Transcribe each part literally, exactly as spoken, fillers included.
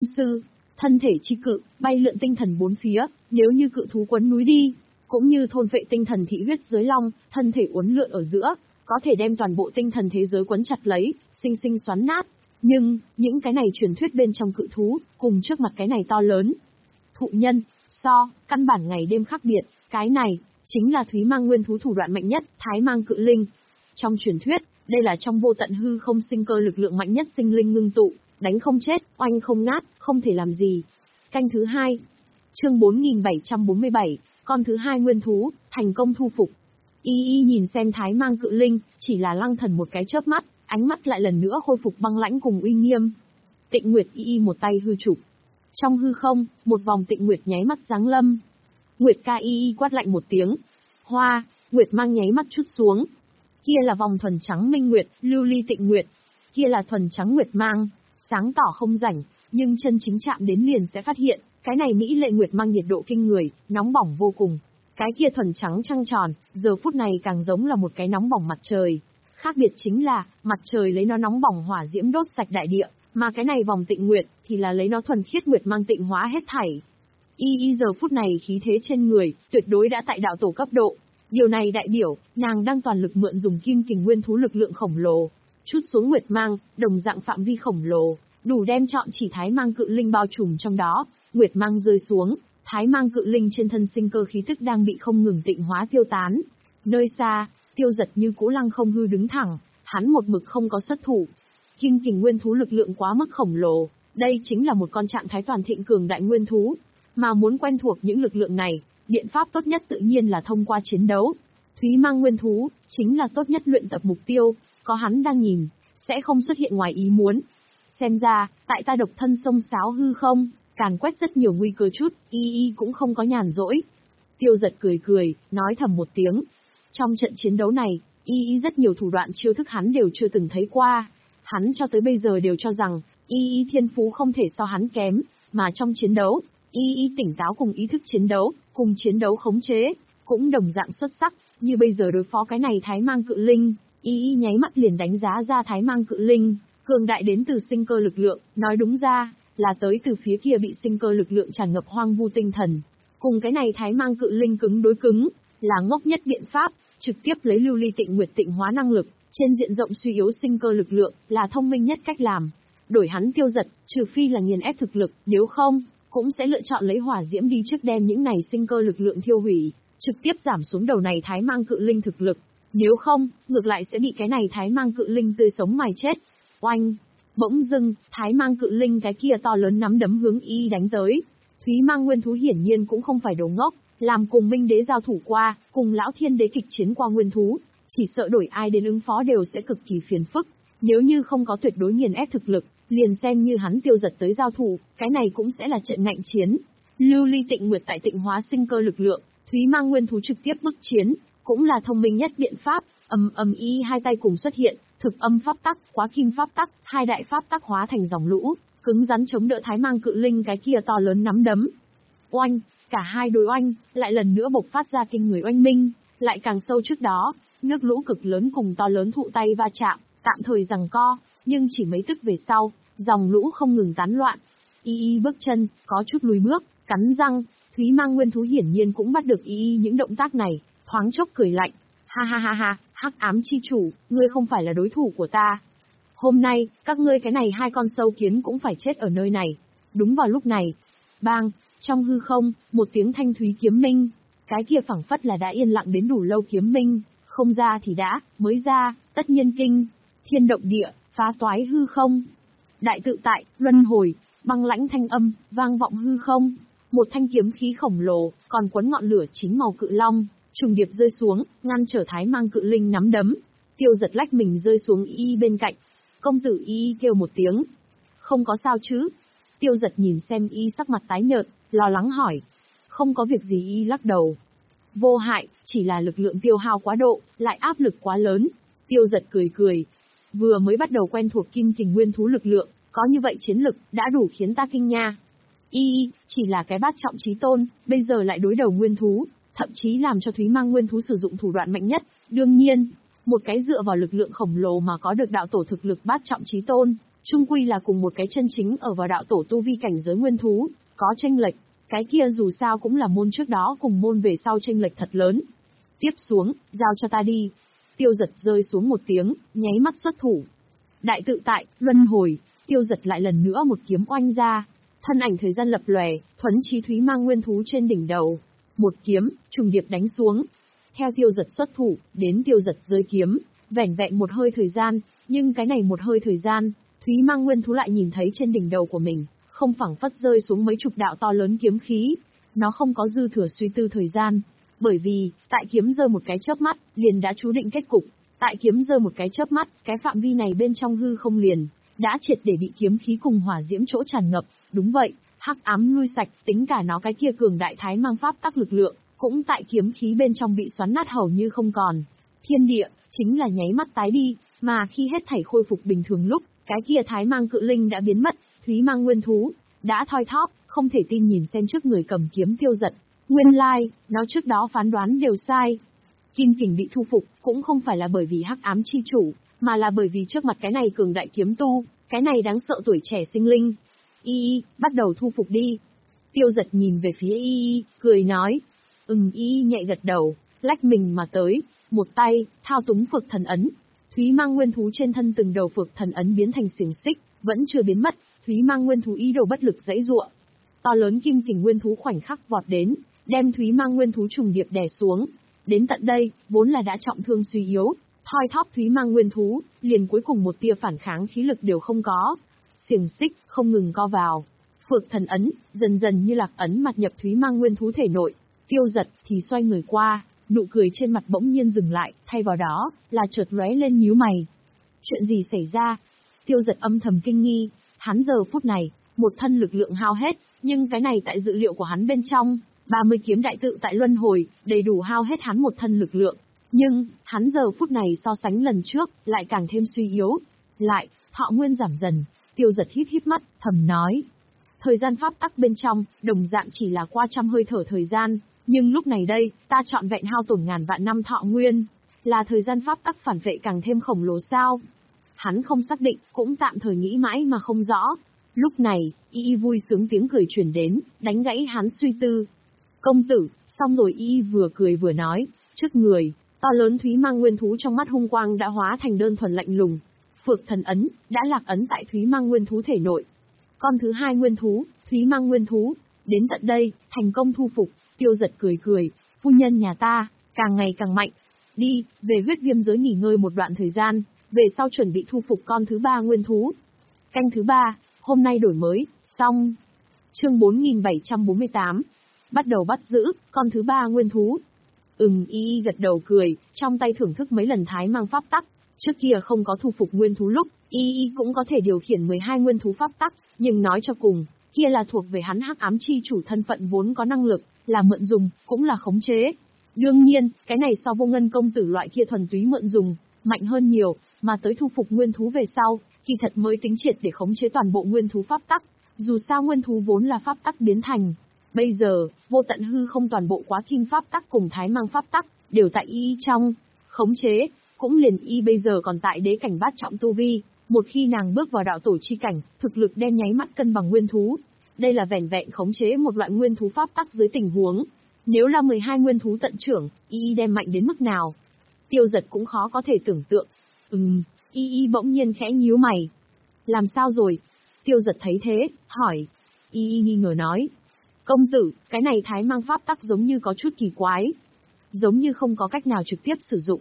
sư, thân thể chi cự, bay lượn tinh thần bốn phía, nếu như cự thú quấn núi đi, cũng như thôn vệ tinh thần thị huyết giới long, thân thể uốn lượn ở giữa, có thể đem toàn bộ tinh thần thế giới quấn chặt lấy, sinh sinh xoắn nát. Nhưng, những cái này truyền thuyết bên trong cự thú, cùng trước mặt cái này to lớn. Thụ nhân, so, căn bản ngày đêm khác biệt, cái này, chính là Thúy Mang nguyên thú thủ đoạn mạnh nhất, Thái Mang cự linh. Trong truyền thuyết, đây là trong vô tận hư không sinh cơ lực lượng mạnh nhất sinh linh ngưng tụ, đánh không chết, oanh không nát, không thể làm gì. Canh thứ hai. Chương bốn nghìn bảy trăm bốn mươi bảy, con thứ hai nguyên thú, thành công thu phục. Y Y nhìn xem Thái Mang cự linh, chỉ là lăng thần một cái chớp mắt, ánh mắt lại lần nữa khôi phục băng lãnh cùng uy nghiêm. Tịnh Nguyệt Y Y một tay hư chụp. Trong hư không, một vòng Tịnh Nguyệt nháy mắt giáng lâm. Nguyệt ca Y Y quát lạnh một tiếng. Hoa, Nguyệt mang nháy mắt chút xuống. Kia là vòng thuần trắng minh nguyệt, lưu ly Tịnh Nguyệt. Kia là thuần trắng Nguyệt mang, sáng tỏ không rảnh, nhưng chân chính chạm đến liền sẽ phát hiện, cái này mỹ lệ Nguyệt mang nhiệt độ kinh người, nóng bỏng vô cùng. Cái kia thuần trắng trăng tròn, giờ phút này càng giống là một cái nóng bỏng mặt trời. Khác biệt chính là, mặt trời lấy nó nóng bỏng hỏa diễm đốt sạch đại địa, mà cái này vòng Tịnh Nguyệt thì là lấy nó thuần khiết Nguyệt mang tịnh hóa hết thảy. Y Y giờ phút này khí thế trên người, tuyệt đối đã tại đạo tổ cấp độ. Điều này đại biểu, nàng đang toàn lực mượn dùng kim kình nguyên thú lực lượng khổng lồ, chút xuống Nguyệt mang, đồng dạng phạm vi khổng lồ, đủ đem trọn chỉ Thái Mang cự linh bao trùm trong đó. Nguyệt mang rơi xuống, Thái Mang cự linh trên thân sinh cơ khí tức đang bị không ngừng tịnh hóa tiêu tán. Nơi xa, Tiêu Giật như cũ lăng không hư đứng thẳng, hắn một mực không có xuất thủ. Kim kình nguyên thú lực lượng quá mức khổng lồ, đây chính là một con trạng thái toàn thịnh cường đại nguyên thú. Mà muốn quen thuộc những lực lượng này, biện pháp tốt nhất tự nhiên là thông qua chiến đấu. Thúy Mang nguyên thú, chính là tốt nhất luyện tập mục tiêu, có hắn đang nhìn, sẽ không xuất hiện ngoài ý muốn. Xem ra, tại ta độc thân sông sáo hư không, càn quét rất nhiều nguy cơ chút, Y Y cũng không có nhàn rỗi. Tiêu Giật cười cười, nói thầm một tiếng. Trong trận chiến đấu này, Y Y rất nhiều thủ đoạn chiêu thức hắn đều chưa từng thấy qua. Hắn cho tới bây giờ đều cho rằng, Y Y thiên phú không thể so hắn kém, mà trong chiến đấu, Y Y tỉnh táo cùng ý thức chiến đấu, cùng chiến đấu khống chế, cũng đồng dạng xuất sắc, như bây giờ đối phó cái này Thái Mang cự linh, Y Y nháy mắt liền đánh giá ra Thái Mang cự linh, cường đại đến từ sinh cơ lực lượng, nói đúng ra, là tới từ phía kia bị sinh cơ lực lượng tràn ngập hoang vu tinh thần. Cùng cái này Thái Mang cự linh cứng đối cứng, là ngốc nhất biện pháp, trực tiếp lấy lưu ly Tịnh Nguyệt tịnh hóa năng lực, trên diện rộng suy yếu sinh cơ lực lượng, là thông minh nhất cách làm. Đổi hắn Tiêu Giật, trừ phi là nghiền ép thực lực, nếu không, cũng sẽ lựa chọn lấy hỏa diễm đi trước đem những này sinh cơ lực lượng thiêu hủy, trực tiếp giảm xuống đầu này Thái Mang cự linh thực lực. Nếu không, ngược lại sẽ bị cái này Thái Mang cự linh tươi sống mài chết. Oanh! Bỗng dưng, Thái Mang cự linh cái kia to lớn nắm đấm hướng Y đánh tới. Thúy Mang nguyên thú hiển nhiên cũng không phải đồ ngốc, làm cùng Minh Đế giao thủ qua, cùng Lão Thiên Đế kịch chiến qua nguyên thú, chỉ sợ đổi ai đến ứng phó đều sẽ cực kỳ phiền phức. Nếu như không có tuyệt đối nghiền ép thực lực, liền xem như hắn Tiêu Giật tới giao thủ, cái này cũng sẽ là trận ngạnh chiến. Lưu ly Tịnh Nguyệt tại tịnh hóa sinh cơ lực lượng, Thúy Mang nguyên thú trực tiếp bức chiến, cũng là thông minh nhất biện pháp. Ầm ầm Y hai tay cùng xuất hiện, thực âm pháp tắc, quá kim pháp tắc, hai đại pháp tắc hóa thành dòng lũ, cứng rắn chống đỡ Thái Mang cự linh cái kia to lớn nắm đấm. Oanh, cả hai đối oanh, lại lần nữa bộc phát ra kinh người oanh minh, lại càng sâu trước đó, nước lũ cực lớn cùng to lớn thụ tay va chạm, tạm thời giằng co, nhưng chỉ mấy tức về sau, dòng lũ không ngừng tán loạn. Y Y bước chân, có chút lùi bước, cắn răng, Thúy Mang nguyên thú hiển nhiên cũng bắt được Y Y những động tác này, thoáng chốc cười lạnh. Ha ha ha ha, Hắc Ám chi chủ, ngươi không phải là đối thủ của ta. Hôm nay, các ngươi cái này hai con sâu kiến cũng phải chết ở nơi này. Đúng vào lúc này, bang, trong hư không, một tiếng thanh thúy kiếm minh, cái kia phảng phất là đã yên lặng đến đủ lâu kiếm minh, không ra thì đã, mới ra, tất nhiên kinh, thiên động địa, phá toái hư không. Đại tự tại, luân hồi, băng lãnh thanh âm, vang vọng hư không, một thanh kiếm khí khổng lồ, còn quấn ngọn lửa chính màu cự long, trùng điệp rơi xuống, ngăn trở Thái Mang cự linh nắm đấm. Tiêu Giật lách mình rơi xuống Y bên cạnh. Công tử Y kêu một tiếng. Không có sao chứ? Tiêu Giật nhìn xem Y sắc mặt tái nhợt, lo lắng hỏi. Không có việc gì. Y lắc đầu. Vô hại, chỉ là lực lượng tiêu hao quá độ, lại áp lực quá lớn. Tiêu Giật cười cười. Vừa mới bắt đầu quen thuộc kim kình nguyên thú lực lượng, có như vậy chiến lực, đã đủ khiến ta kinh nha. Y, chỉ là cái bát trọng chí tôn, bây giờ lại đối đầu nguyên thú, thậm chí làm cho Thúy Mang nguyên thú sử dụng thủ đoạn mạnh nhất. Đương nhiên, một cái dựa vào lực lượng khổng lồ mà có được đạo tổ thực lực bát trọng chí tôn, Chung quy là cùng một cái chân chính ở vào đạo tổ tu vi cảnh giới nguyên thú, có chênh lệch, cái kia dù sao cũng là môn trước đó cùng môn về sau chênh lệch thật lớn. Tiếp xuống, giao cho ta đi. Tiêu Giật rơi xuống một tiếng, nháy mắt xuất thủ. Đại tự tại, luân hồi, Tiêu Giật lại lần nữa một kiếm oanh ra. Thân ảnh thời gian lập lòe, thuấn chí thúy mang nguyên thú trên đỉnh đầu. Một kiếm, trùng điệp đánh xuống. Theo Tiêu Giật xuất thủ, đến Tiêu Giật rơi kiếm, vẻn vẹn một hơi thời gian, nhưng cái này một hơi thời gian, thúy mang nguyên thú lại nhìn thấy trên đỉnh đầu của mình, không phẳng phất rơi xuống mấy chục đạo to lớn kiếm khí. Nó không có dư thừa suy tư thời gian, bởi vì, tại kiếm rơi một cái chớp mắt, liền đã chú định kết cục. Tại kiếm rơi một cái chớp mắt, cái phạm vi này bên trong hư không liền, đã triệt để bị kiếm khí cùng hỏa diễm chỗ tràn ngập. Đúng vậy, hắc ám lui sạch, tính cả nó cái kia cường đại thái mang pháp tắc lực lượng, cũng tại kiếm khí bên trong bị xoắn nát hầu như không còn. Thiên địa, chính là nháy mắt tái đi, mà khi hết thảy khôi phục bình thường lúc, cái kia thái mang cự linh đã biến mất, thúy mang nguyên thú, đã thoi thóp, không thể tin nhìn xem trước người cầm kiếm Tiêu Giật. Nguyên lai, like, nó trước đó phán đoán đều sai. Kim kình bị thu phục, cũng không phải là bởi vì hắc ám chi chủ, mà là bởi vì trước mặt cái này cường đại kiếm tu, cái này đáng sợ tuổi trẻ sinh linh. Y y, bắt đầu thu phục đi. Tiêu Giật nhìn về phía Y y, cười nói. Ừm. Y y nhẹ gật đầu, lách mình mà tới, một tay, thao túng phược thần ấn. Thúy mang nguyên thú trên thân từng đầu phược thần ấn biến thành xiềng xích, vẫn chưa biến mất, thúy mang nguyên thú ý đồ bất lực giãy giụa. To lớn kim kình nguyên thú khoảnh khắc vọt đến, đem thúy mang nguyên thú trùng điệp đè xuống. Đến tận đây, vốn là đã trọng thương suy yếu, thoi thóp thúy mang nguyên thú, liền cuối cùng một tia phản kháng khí lực đều không có. Xiềng xích không ngừng co vào. Phược thần ấn, dần dần như lạc ấn mặt nhập thúy mang nguyên thú thể nội. Tiêu Giật thì xoay người qua, nụ cười trên mặt bỗng nhiên dừng lại, thay vào đó là chợt lóe lên nhíu mày. Chuyện gì xảy ra? Tiêu Giật âm thầm kinh nghi, hắn giờ phút này, một thân lực lượng hao hết, nhưng cái này tại dự liệu của hắn bên trong, ba mươi kiếm đại tự tại luân hồi, đầy đủ hao hết hắn một thân lực lượng. Nhưng, hắn giờ phút này so sánh lần trước, lại càng thêm suy yếu. Lại, thọ nguyên giảm dần. Tiêu Giật híp híp mắt, thầm nói. Thời gian pháp tắc bên trong, đồng dạng chỉ là qua trăm hơi thở thời gian, nhưng lúc này đây, ta trọn vẹn hao tổn ngàn vạn năm thọ nguyên, là thời gian pháp tắc phản vệ càng thêm khổng lồ sao? Hắn không xác định, cũng tạm thời nghĩ mãi mà không rõ. Lúc này, Y Y vui sướng tiếng cười truyền đến, đánh gãy hắn suy tư. Công tử, xong rồi. Y Y vừa cười vừa nói, trước người, to lớn thúy mang nguyên thú trong mắt hung quang đã hóa thành đơn thuần lạnh lùng. Phược thần ấn, đã lạc ấn tại thúy mang nguyên thú thể nội. Con thứ hai nguyên thú, thúy mang nguyên thú, đến tận đây, thành công thu phục. Tiêu Giật cười cười, phu nhân nhà ta, càng ngày càng mạnh. Đi, về huyết viêm giới nghỉ ngơi một đoạn thời gian, về sau chuẩn bị thu phục con thứ ba nguyên thú. Canh thứ ba, hôm nay đổi mới, xong. Chương bốn nghìn bảy trăm bốn mươi tám. Bắt đầu bắt giữ, con thứ ba nguyên thú. Ừm. Y Y gật đầu cười, trong tay thưởng thức mấy lần thái mang pháp tắc. Trước kia không có thu phục nguyên thú lúc, Y Y cũng có thể điều khiển mười hai nguyên thú pháp tắc, nhưng nói cho cùng, kia là thuộc về hắn hắc ám chi chủ thân phận vốn có năng lực, là mượn dùng, cũng là khống chế. Đương nhiên, cái này so Vô Ngân công tử loại kia thuần túy mượn dùng, mạnh hơn nhiều, mà tới thu phục nguyên thú về sau, kỳ thật mới tính triệt để khống chế toàn bộ nguyên thú pháp tắc. Dù sao nguyên thú vốn là pháp tắc biến thành. Bây giờ, vô tận hư không toàn bộ quá kim pháp tắc cùng thái mang pháp tắc, đều tại Y Y trong khống chế, cũng liền Y bây giờ còn tại đế cảnh bát trọng tu vi, một khi nàng bước vào đạo tổ chi cảnh, thực lực đem nháy mắt cân bằng nguyên thú. Đây là vẻn vẹn khống chế một loại nguyên thú pháp tắc dưới tình huống. Nếu là mười hai nguyên thú tận trưởng, Y đem mạnh đến mức nào? Tiêu Giật cũng khó có thể tưởng tượng. Ừm. Y Y bỗng nhiên khẽ nhíu mày. Làm sao rồi? Tiêu Giật thấy thế, hỏi. Y Y nghi ngờ nói. Công tử, cái này thái mang pháp tắc giống như có chút kỳ quái. Giống như không có cách nào trực tiếp sử dụng.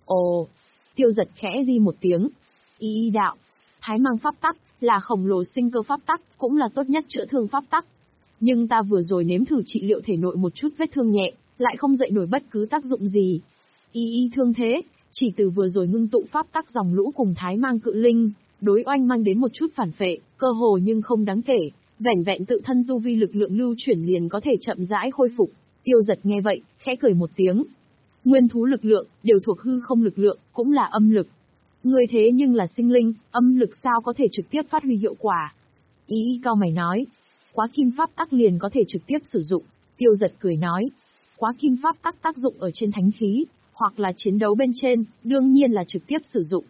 Ồ. Tiêu Giật khẽ di một tiếng. Y Y đạo. Thái mang pháp tắc, là khổng lồ sinh cơ pháp tắc, cũng là tốt nhất chữa thương pháp tắc. Nhưng ta vừa rồi nếm thử trị liệu thể nội một chút vết thương nhẹ, lại không dậy nổi bất cứ tác dụng gì. Y Y thương thế, chỉ từ vừa rồi ngưng tụ pháp tắc dòng lũ cùng thái mang cự linh, đối oanh mang đến một chút phản phệ, cơ hồ nhưng không đáng kể, vẻn vẹn tự thân tu vi lực lượng lưu chuyển liền có thể chậm rãi khôi phục. Tiêu Giật nghe vậy, khẽ cười một tiếng. Nguyên thú lực lượng, đều thuộc hư không lực lượng, cũng là âm lực. Người thế nhưng là sinh linh, âm lực sao có thể trực tiếp phát huy hiệu quả? Y Y cao mày nói. Quá kim pháp tắc liền có thể trực tiếp sử dụng. Tiêu Giật cười nói. Quá kim pháp tắc tác dụng ở trên thánh khí, hoặc là chiến đấu bên trên, đương nhiên là trực tiếp sử dụng.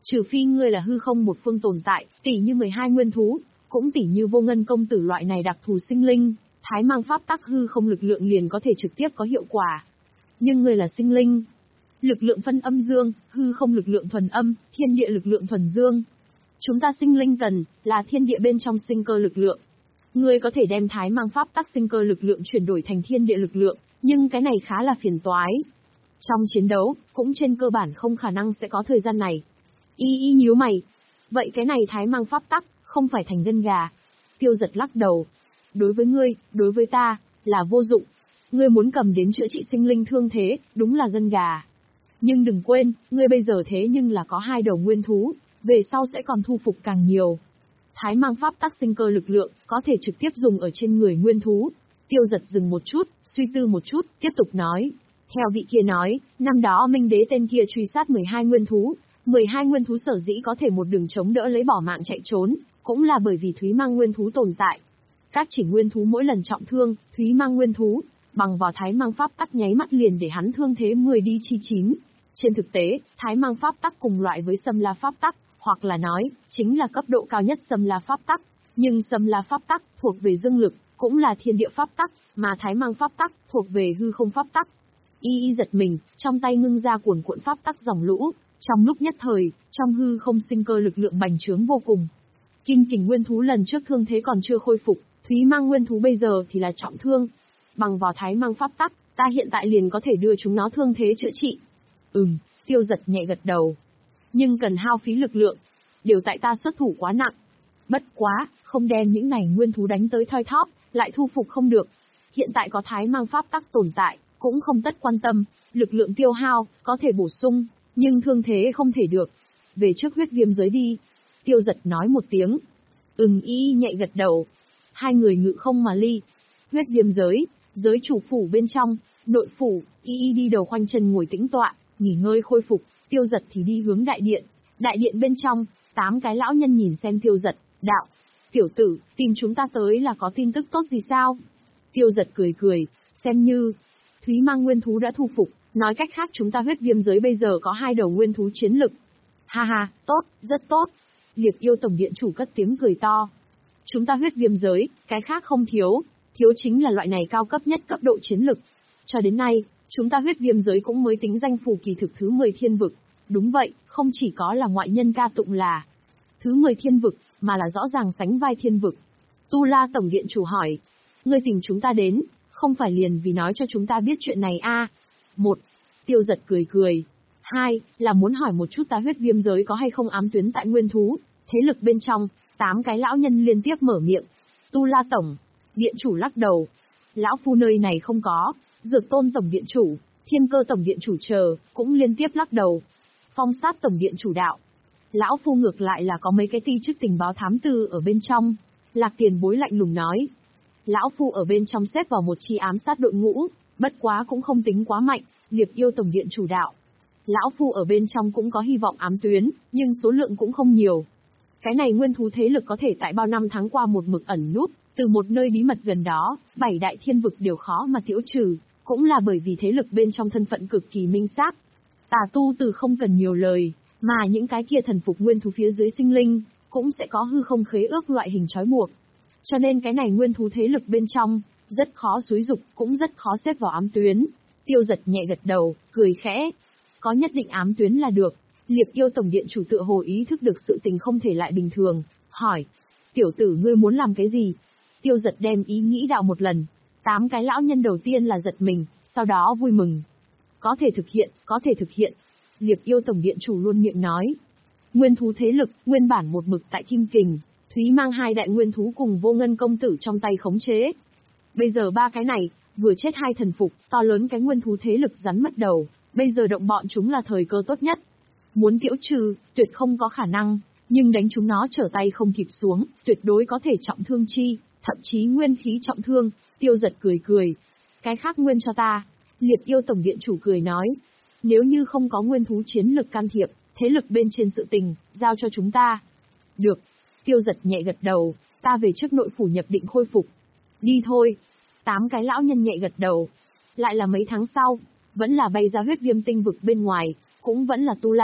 Trừ phi ngươi là hư không một phương tồn tại, tỷ như mười hai nguyên thú, cũng tỷ như Vô Ngân công tử loại này đặc thù sinh linh, thái mang pháp tắc hư không lực lượng liền có thể trực tiếp có hiệu quả. Nhưng ngươi là sinh linh, lực lượng phân âm dương, hư không lực lượng thuần âm, thiên địa lực lượng thuần dương. Chúng ta sinh linh cần là thiên địa bên trong sinh cơ lực lượng. Ngươi có thể đem thái mang pháp tắc sinh cơ lực lượng chuyển đổi thành thiên địa lực lượng, nhưng cái này khá là phiền toái. Trong chiến đấu, cũng trên cơ bản không khả năng sẽ có thời gian này. Y y nhíu mày. Vậy cái này thái mang pháp tắc, không phải thành gân gà. Tiêu Giật lắc đầu. Đối với ngươi, đối với ta, là vô dụng. Ngươi muốn cầm đến chữa trị sinh linh thương thế, đúng là gân gà. Nhưng đừng quên, ngươi bây giờ thế nhưng là có hai đầu nguyên thú, về sau sẽ còn thu phục càng nhiều. Thái mang pháp tắc sinh cơ lực lượng, có thể trực tiếp dùng ở trên người nguyên thú. Tiêu Giật dừng một chút, suy tư một chút, tiếp tục nói. Theo vị kia nói, năm đó Minh Đế tên kia truy sát mười hai nguyên thú, mười hai nguyên thú sở dĩ có thể một đường chống đỡ lấy bỏ mạng chạy trốn, cũng là bởi vì Thúy Mang nguyên thú tồn tại. Các chỉ nguyên thú mỗi lần trọng thương, Thúy Mang nguyên thú, bằng vào thái mang pháp tắc nháy mắt liền để hắn thương thế mười đi chi chín. Trên thực tế, thái mang pháp tắc cùng loại với Sâm La pháp tắc, hoặc là nói, chính là cấp độ cao nhất Sâm La pháp tắc, nhưng Sâm La pháp tắc thuộc về dương lực, cũng là thiên địa pháp tắc, mà thái mang pháp tắc thuộc về hư không pháp tắc. Y y giật mình, trong tay ngưng ra cuồn cuộn pháp tắc dòng lũ, trong lúc nhất thời, trong hư không sinh cơ lực lượng bành trướng vô cùng. Kim kình nguyên thú lần trước thương thế còn chưa khôi phục, Thúy Mang nguyên thú bây giờ thì là trọng thương. Bằng vào thái mang pháp tắc, ta hiện tại liền có thể đưa chúng nó thương thế chữa trị. Ừm, Tiêu Giật nhẹ gật đầu. Nhưng cần hao phí lực lượng. Đều tại ta xuất thủ quá nặng. Bất quá, không đem những này nguyên thú đánh tới thoi thóp, lại thu phục không được. Hiện tại có thái mang pháp tắc tồn tại, cũng không tất quan tâm, lực lượng tiêu hao, có thể bổ sung, nhưng thương thế không thể được. Về trước huyết viêm giới đi. Tiêu Giật nói một tiếng. Ừm y nhẹ gật đầu. Hai người ngự không mà ly. Huyết viêm giới, giới chủ phủ bên trong, nội phủ, y y đi đầu khoanh chân ngồi tĩnh tọa, nghỉ ngơi khôi phục, Tiêu Giật thì đi hướng đại điện. Đại điện bên trong, tám cái lão nhân nhìn xem Tiêu Giật, đạo. Tiểu tử, tìm chúng ta tới là có tin tức tốt gì sao? Tiêu Giật cười cười, xem như, Thúy Mang nguyên thú đã thu phục, nói cách khác chúng ta huyết viêm giới bây giờ có hai đầu nguyên thú chiến lực. Ha ha, tốt, rất tốt. Liệt yêu tổng điện chủ cất tiếng cười to. Chúng ta huyết viêm giới, cái khác không thiếu, thiếu chính là loại này cao cấp nhất cấp độ chiến lực. Cho đến nay, chúng ta huyết viêm giới cũng mới tính danh phù kỳ thực thứ mười thiên vực. Đúng vậy, không chỉ có là ngoại nhân ca tụng là thứ mười thiên vực, mà là rõ ràng sánh vai thiên vực. Tu La tổng điện chủ hỏi, ngươi tìm chúng ta đến, không phải liền vì nói cho chúng ta biết chuyện này a? À? Một, Tiêu Giật cười cười. Hai, là muốn hỏi một chút ta huyết viêm giới có hay không ám tuyến tại nguyên thú, thế lực bên trong. Tám cái lão nhân liên tiếp mở miệng. Tu La tổng điện chủ lắc đầu. Lão phu nơi này không có. Dược Tôn tổng điện chủ, Thiên Cơ tổng điện chủ chờ, cũng liên tiếp lắc đầu. Phong Sát tổng điện chủ đạo. Lão phu ngược lại là có mấy cái ti chức tình báo thám tư ở bên trong. Lạc Tiền Bối lạnh lùng nói. Lão phu ở bên trong xếp vào một chi ám sát đội ngũ, bất quá cũng không tính quá mạnh. Liệp Yêu tổng điện chủ đạo. Lão phu ở bên trong cũng có hy vọng ám tuyến, nhưng số lượng cũng không nhiều. Cái này nguyên thú thế lực có thể tại bao năm tháng qua một mực ẩn núp, từ một nơi bí mật gần đó, bảy đại thiên vực đều khó mà tiêu trừ, cũng là bởi vì thế lực bên trong thân phận cực kỳ minh xác. Tà tu từ không cần nhiều lời, mà những cái kia thần phục nguyên thú phía dưới sinh linh, cũng sẽ có hư không khế ước loại hình trói buộc. Cho nên cái này nguyên thú thế lực bên trong, rất khó xúi dục, cũng rất khó xếp vào ám tuyến. Tiêu Giật nhẹ gật đầu, cười khẽ. Có nhất định ám tuyến là được. Liệp Yêu tổng điện chủ tựa hồ ý thức được sự tình không thể lại bình thường, hỏi. Tiểu tử ngươi muốn làm cái gì? Tiêu Giật đem ý nghĩ đạo một lần. Tám cái lão nhân đầu tiên là giật mình, sau đó vui mừng. Có thể thực hiện, có thể thực hiện. Liệp Yêu tổng điện chủ luôn miệng nói. Nguyên thú thế lực, nguyên bản một mực tại Kim Kình, Thúy Mang hai đại nguyên thú cùng Vô Ngân công tử trong tay khống chế. Bây giờ ba cái này, vừa chết hai thần phục, to lớn cái nguyên thú thế lực rắn mất đầu, bây giờ động bọn chúng là thời cơ tốt nhất. Muốn tiễu trừ, tuyệt không có khả năng, nhưng đánh chúng nó trở tay không kịp xuống, tuyệt đối có thể trọng thương chi, thậm chí nguyên khí trọng thương. Tiêu Giật cười cười. Cái khác nguyên cho ta. Liệp Yêu tổng điện chủ cười nói. Nếu như không có nguyên thú chiến lực can thiệp, thế lực bên trên sự tình, giao cho chúng ta. Được. Tiêu Giật nhẹ gật đầu, ta về trước nội phủ nhập định khôi phục. Đi thôi. Tám cái lão nhân nhẹ gật đầu. Lại là mấy tháng sau, vẫn là bay ra huyết viêm tinh vực bên ngoài, cũng vẫn là Tu La.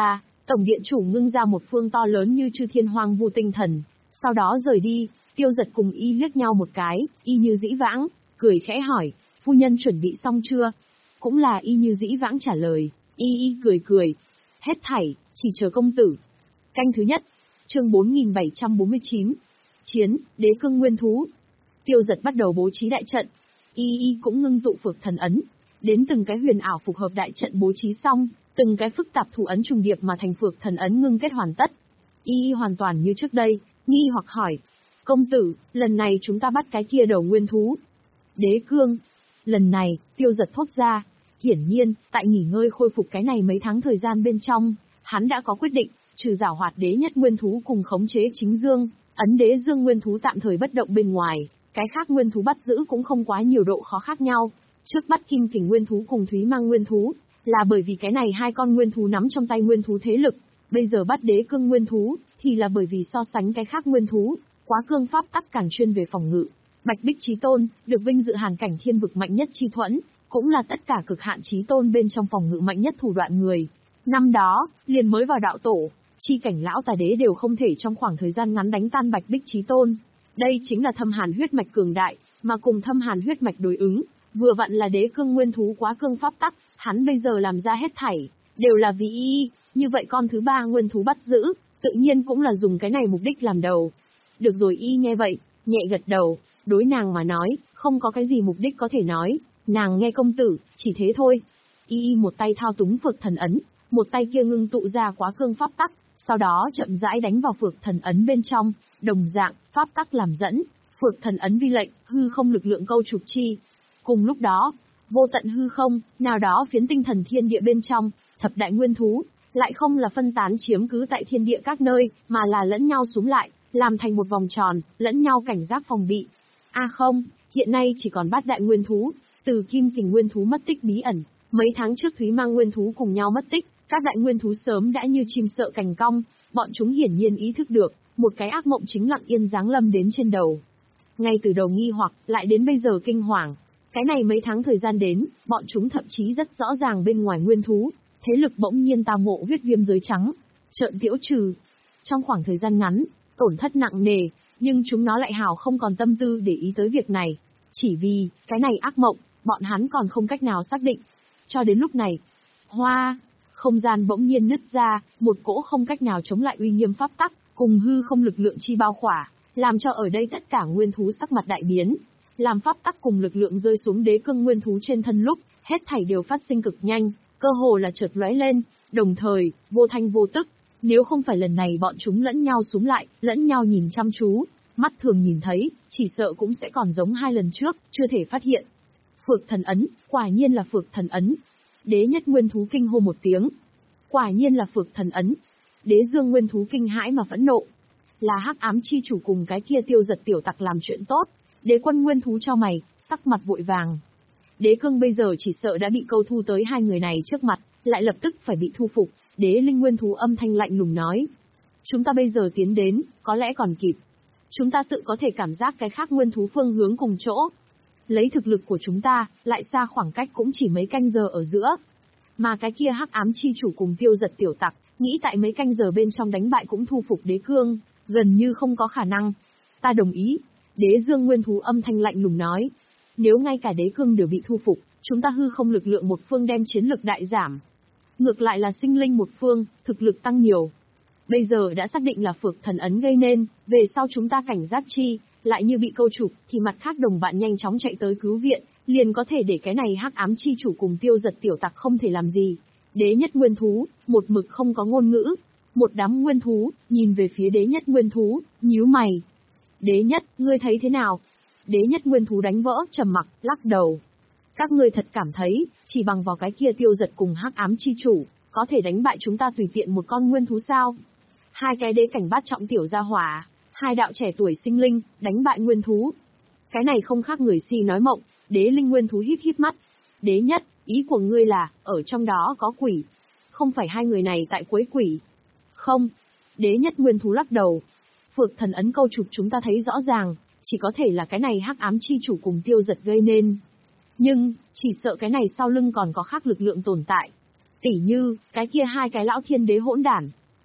Tổng điện chủ ngưng ra một phương to lớn như chư thiên hoang vu tinh thần, sau đó rời đi. Tiêu Giật cùng y liếc nhau một cái, y như dĩ vãng, cười khẽ hỏi, phu nhân chuẩn bị xong chưa? Cũng là y như dĩ vãng trả lời, y y cười cười. Hết thảy, chỉ chờ công tử. Canh thứ nhất, chương bốn nghìn bảy trăm bốn mươi chín. Chiến, đế cương nguyên thú. Tiêu Giật bắt đầu bố trí đại trận. Y y cũng ngưng tụ phược thần ấn. Đến từng cái huyền ảo phục hợp đại trận bố trí xong, từng cái phức tạp thủ ấn trùng điệp mà thành phược thần ấn ngưng kết hoàn tất. Y y hoàn toàn như trước đây, nghi hoặc hỏi. Công tử, lần này chúng ta bắt cái kia đầu nguyên thú. Đế cương. Lần này, Tiêu Giật thốt ra. Hiển nhiên, tại nghỉ ngơi khôi phục cái này mấy tháng thời gian bên trong, hắn đã có quyết định, trừ giảo hoạt đế nhất nguyên thú cùng khống chế chính dương, ấn đế dương nguyên thú tạm thời bất động bên ngoài, cái khác nguyên thú bắt giữ cũng không quá nhiều độ khó khác nhau. Trước bắt kim kình nguyên thú cùng thúy mang nguyên thú, là bởi vì cái này hai con nguyên thú nắm trong tay nguyên thú thế lực. Bây giờ bắt đế cương nguyên thú, thì là bởi vì so sánh cái khác nguyên thú, quá cương pháp tắc càng chuyên về phòng ngự. Bạch Bích Chí Tôn, được vinh dự hàn cảnh thiên vực mạnh nhất chi thuẫn, cũng là tất cả cực hạn chí tôn bên trong phòng ngự mạnh nhất thủ đoạn người. Năm đó, liền mới vào đạo tổ, chi cảnh lão tà đế đều không thể trong khoảng thời gian ngắn đánh tan Bạch Bích Chí Tôn. Đây chính là thâm hàn huyết mạch cường đại, mà cùng thâm hàn huyết mạch đối ứng, vừa vặn là đế cương nguyên thú quá cương pháp tắc, hắn bây giờ làm ra hết thảy, đều là vì y, như vậy con thứ ba nguyên thú bắt giữ, tự nhiên cũng là dùng cái này mục đích làm đầu. Được rồi, y nghe vậy, nhẹ gật đầu, đối nàng mà nói, không có cái gì mục đích có thể nói, nàng nghe công tử, chỉ thế thôi. Y một tay thao túng phược thần ấn, một tay kia ngưng tụ ra quá cương pháp tắc, sau đó chậm rãi đánh vào phược thần ấn bên trong, đồng dạng, pháp tắc làm dẫn, phược thần ấn vi lệnh, hư không lực lượng câu trục chi. Cùng lúc đó, vô tận hư không, nào đó phiến tinh thần thiên địa bên trong, thập đại nguyên thú, lại không là phân tán chiếm cứ tại thiên địa các nơi, mà là lẫn nhau xúm lại, làm thành một vòng tròn, lẫn nhau cảnh giác phòng bị. A à không, hiện nay chỉ còn bát đại nguyên thú, từ kim kình nguyên thú mất tích bí ẩn, mấy tháng trước thúy mang nguyên thú cùng nhau mất tích, các đại nguyên thú sớm đã như chim sợ cành cong, bọn chúng hiển nhiên ý thức được, một cái ác mộng chính lặng yên giáng lâm đến trên đầu. Ngay từ đầu nghi hoặc, lại đến bây giờ kinh hoàng. Cái này mấy tháng thời gian đến, bọn chúng thậm chí rất rõ ràng bên ngoài nguyên thú, thế lực bỗng nhiên tao ngộ huyết viêm giới trắng, trợn tiễu trừ. Trong khoảng thời gian ngắn, tổn thất nặng nề, nhưng chúng nó lại hào không còn tâm tư để ý tới việc này. Chỉ vì, cái này ác mộng, bọn hắn còn không cách nào xác định. Cho đến lúc này, hoa, không gian bỗng nhiên nứt ra, một cỗ không cách nào chống lại uy nghiêm pháp tắc, cùng hư không lực lượng chi bao khỏa, làm cho ở đây tất cả nguyên thú sắc mặt đại biến. Làm pháp tắc cùng lực lượng rơi xuống đế cương nguyên thú trên thân lúc, hết thảy đều phát sinh cực nhanh, cơ hồ là chợt lóe lên, đồng thời, vô thanh vô tức. Nếu không phải lần này bọn chúng lẫn nhau xúm lại, lẫn nhau nhìn chăm chú, mắt thường nhìn thấy, chỉ sợ cũng sẽ còn giống hai lần trước, chưa thể phát hiện. Phược thần ấn, quả nhiên là phược thần ấn. Đế nhất nguyên thú kinh hô một tiếng. Quả nhiên là phược thần ấn. Đế dương nguyên thú kinh hãi mà phẫn nộ. Là hắc ám chi chủ cùng cái kia Tiêu Giật tiểu tặc làm chuyện tốt. Đế quân nguyên thú cho mày, sắc mặt vội vàng. Đế cương bây giờ chỉ sợ đã bị câu thu tới hai người này trước mặt, lại lập tức phải bị thu phục. Đế linh nguyên thú âm thanh lạnh lùng nói. Chúng ta bây giờ tiến đến, có lẽ còn kịp. Chúng ta tự có thể cảm giác cái khác nguyên thú phương hướng cùng chỗ. Lấy thực lực của chúng ta, lại xa khoảng cách cũng chỉ mấy canh giờ ở giữa. Mà cái kia hắc ám chi chủ cùng Tiêu Giật tiểu tặc, nghĩ tại mấy canh giờ bên trong đánh bại cũng thu phục đế cương, gần như không có khả năng. Ta đồng ý. Đế dương nguyên thú âm thanh lạnh lùng nói. Nếu ngay cả đế cương đều bị thu phục, chúng ta hư không lực lượng một phương đem chiến lực đại giảm. Ngược lại là sinh linh một phương, thực lực tăng nhiều. Bây giờ đã xác định là phược thần ấn gây nên, về sau chúng ta cảnh giác chi, lại như bị câu trục, thì mặt khác đồng bạn nhanh chóng chạy tới cứu viện, liền có thể để cái này hắc ám chi chủ cùng Tiêu Giật tiểu tặc không thể làm gì. Đế nhất nguyên thú, một mực không có ngôn ngữ. Một đám nguyên thú, nhìn về phía đế nhất nguyên thú, nhíu mày. Đế nhất, ngươi thấy thế nào? Đế nhất nguyên thú đánh vỡ, trầm mặc, lắc đầu. Các ngươi thật cảm thấy, chỉ bằng vào cái kia Tiêu Giật cùng hắc ám chi chủ, có thể đánh bại chúng ta tùy tiện một con nguyên thú sao? Hai cái đế cảnh bát trọng tiểu gia hỏa, hai đạo trẻ tuổi sinh linh, đánh bại nguyên thú. Cái này không khác người si nói mộng. Đế linh nguyên thú híp híp mắt. Đế nhất, ý của ngươi là, ở trong đó có quỷ. Không phải hai người này tại quấy quỷ. Không. Đế nhất nguyên thú lắc đầu. Phược thần ấn câu trục chúng ta thấy rõ ràng, chỉ có thể là cái này hắc ám chi chủ cùng Tiêu Giật gây nên. Nhưng, chỉ sợ cái này sau lưng còn có khác lực lượng tồn tại. Tỉ như, cái kia hai cái lão thiên đế hỗn đản,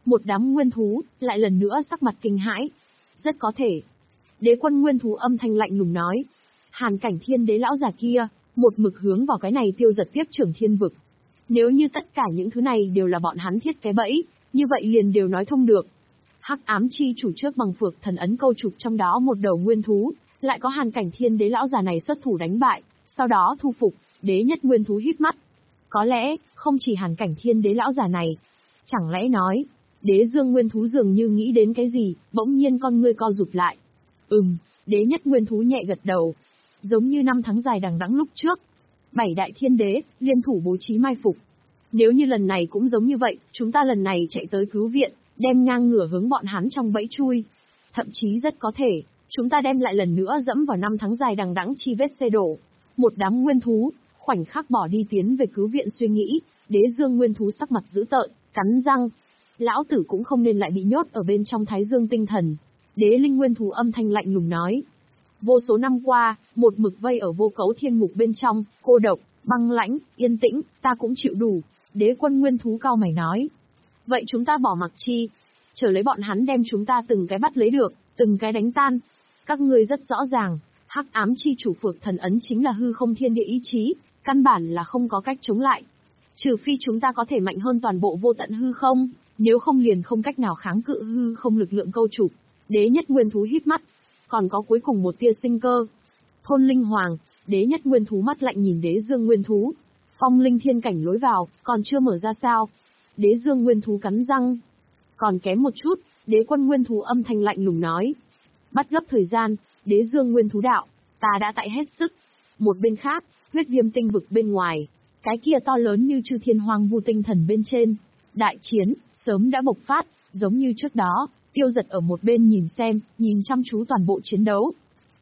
Một đám nguyên thú, lại lần nữa sắc mặt kinh hãi. Rất có thể. Đế quân nguyên thú âm thanh lạnh lùng nói. Hàn cảnh thiên đế lão già kia, một mực hướng vào cái này tiêu giật tiếp trưởng thiên vực. Nếu như tất cả những thứ này đều là bọn hắn thiết cái bẫy, như vậy liền đều nói thông được. Hắc ám chi chủ trước bằng phược thần ấn câu trục trong đó một đầu nguyên thú, lại có hàn cảnh thiên đế lão già này xuất thủ đánh bại, sau đó thu phục, đế nhất nguyên thú híp mắt. Có lẽ, không chỉ hàn cảnh thiên đế lão già này. Chẳng lẽ nói, đế dương nguyên thú dường như nghĩ đến cái gì, bỗng nhiên con ngươi co rụt lại. Ừm, đế nhất nguyên thú nhẹ gật đầu. Giống như năm tháng dài đằng đẵng lúc trước. Bảy đại thiên đế, liên thủ bố trí mai phục. Nếu như lần này cũng giống như vậy, chúng ta lần này chạy tới cứu viện, đem ngang ngửa hướng bọn hắn trong bẫy chui. Thậm chí rất có thể, chúng ta đem lại lần nữa dẫm vào năm tháng dài đằng đẵng chi vết xê đổ. Một đám nguyên thú, khoảnh khắc bỏ đi tiến về cứu viện suy nghĩ, đế dương nguyên thú sắc mặt dữ tợn, cắn răng. Lão tử cũng không nên lại bị nhốt ở bên trong thái dương tinh thần. Đế linh nguyên thú âm thanh lạnh lùng nói. Vô số năm qua, một mực vây ở vô cấu thiên ngục bên trong, cô độc, băng lãnh, yên tĩnh, ta cũng chịu đủ. Đế quân nguyên thú cao mày nói. Vậy chúng ta bỏ mặc chi? Chờ lấy bọn hắn đem chúng ta từng cái bắt lấy được, từng cái đánh tan. Các ngươi rất rõ ràng, hắc ám chi chủ phược thần ấn chính là hư không thiên địa ý chí, căn bản là không có cách chống lại. Trừ phi chúng ta có thể mạnh hơn toàn bộ vô tận hư không, nếu không liền không cách nào kháng cự hư không lực lượng câu trục. Đế nhất nguyên thú híp mắt, còn có cuối cùng một tia sinh cơ. Thôn linh hoàng, đế nhất nguyên thú mắt lạnh nhìn đế dương nguyên thú. Phong linh thiên cảnh lối vào, còn chưa mở ra sao? Đế dương nguyên thú cắn răng. Còn kém một chút, đế quân nguyên thú âm thanh lạnh lùng nói. Bắt gấp thời gian, đế dương nguyên thú đạo, ta đã tại hết sức. Một bên khác, huyết viêm tinh vực bên ngoài, cái kia to lớn như chư thiên hoang vu tinh thần bên trên. Đại chiến, sớm đã bộc phát, giống như trước đó, tiêu giật ở một bên nhìn xem, nhìn chăm chú toàn bộ chiến đấu.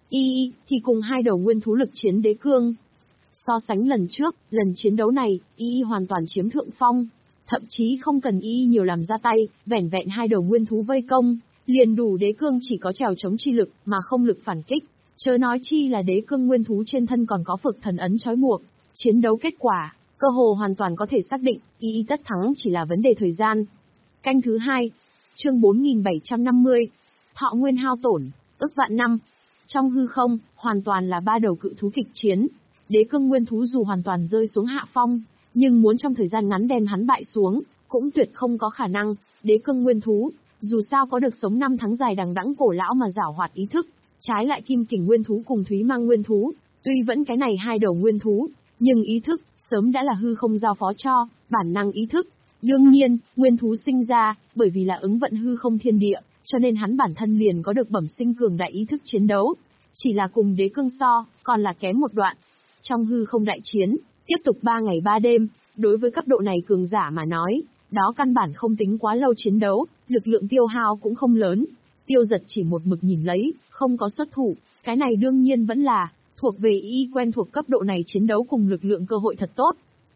Y thì cùng hai đầu nguyên thú lực chiến đế cương. So sánh lần trước, lần chiến đấu này, Y hoàn toàn chiếm thượng phong. Thậm chí không cần Y nhiều làm ra tay, vẻn vẹn hai đầu nguyên thú vây công, liền đủ đế cương chỉ có trèo chống chi lực mà không lực phản kích. Chớ nói chi là đế cương nguyên thú trên thân còn có phược thần ấn trói buộc. Chiến đấu kết quả, cơ hồ hoàn toàn có thể xác định, Y tất thắng chỉ là vấn đề thời gian. Canh thứ hai, chương bốn nghìn bảy trăm năm mươi, thọ nguyên hao tổn, ức vạn năm. Trong hư không, hoàn toàn là ba đầu cự thú kịch chiến. Đế cương nguyên thú dù hoàn toàn rơi xuống hạ phong, nhưng muốn trong thời gian ngắn đem hắn bại xuống, cũng tuyệt không có khả năng. Đế cương nguyên thú, dù sao có được sống năm tháng dài đằng đẵng cổ lão mà giảo hoạt ý thức, trái lại kim kình nguyên thú cùng thúy mang nguyên thú, tuy vẫn cái này hai đầu nguyên thú, nhưng ý thức, sớm đã là hư không giao phó cho, bản năng ý thức. Đương nhiên, nguyên thú sinh ra, bởi vì là ứng vận hư không thiên địa, cho nên hắn bản thân liền có được bẩm sinh cường đại ý thức chiến đấu. Chỉ là cùng đế cương so, còn là kém một đoạn. Trong hư không đại chiến, tiếp tục ba ngày ba đêm, đối với cấp độ này cường giả mà nói, đó căn bản không tính quá lâu chiến đấu, lực lượng tiêu hao cũng không lớn. Tiêu giật chỉ một mực nhìn lấy, không có xuất thủ, cái này đương nhiên vẫn là, thuộc về Y quen thuộc cấp độ này chiến đấu cùng lực lượng cơ hội thật tốt.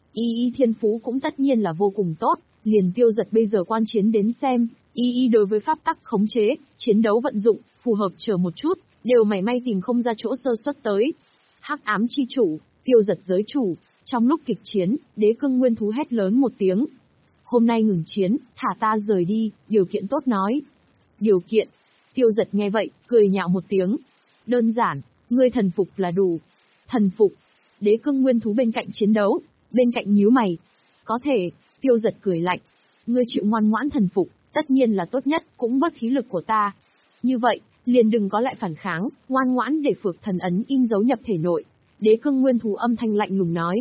Y thiên phú cũng tất nhiên là vô cùng tốt, liền tiêu giật bây giờ quan chiến đến xem, Y đối với pháp tắc khống chế, chiến đấu vận dụng, phù hợp chờ một chút, đều mảy may tìm không ra chỗ sơ suất tới. Hắc ám chi chủ, tiêu giật giới chủ, trong lúc kịch chiến, đế cương nguyên thú hét lớn một tiếng. Hôm nay ngừng chiến, thả ta rời đi, điều kiện tốt nói. Điều kiện, tiêu giật nghe vậy, cười nhạo một tiếng. Đơn giản, ngươi thần phục là đủ. Thần phục, đế cương nguyên thú bên cạnh chiến đấu, bên cạnh nhíu mày. Có thể, tiêu giật cười lạnh. Ngươi chịu ngoan ngoãn thần phục, tất nhiên là tốt nhất, cũng bớt khí lực của ta. Như vậy, liền đừng có lại phản kháng, ngoan ngoãn để phược thần ấn in dấu nhập thể nội. Đế cương nguyên thú âm thanh lạnh lùng nói.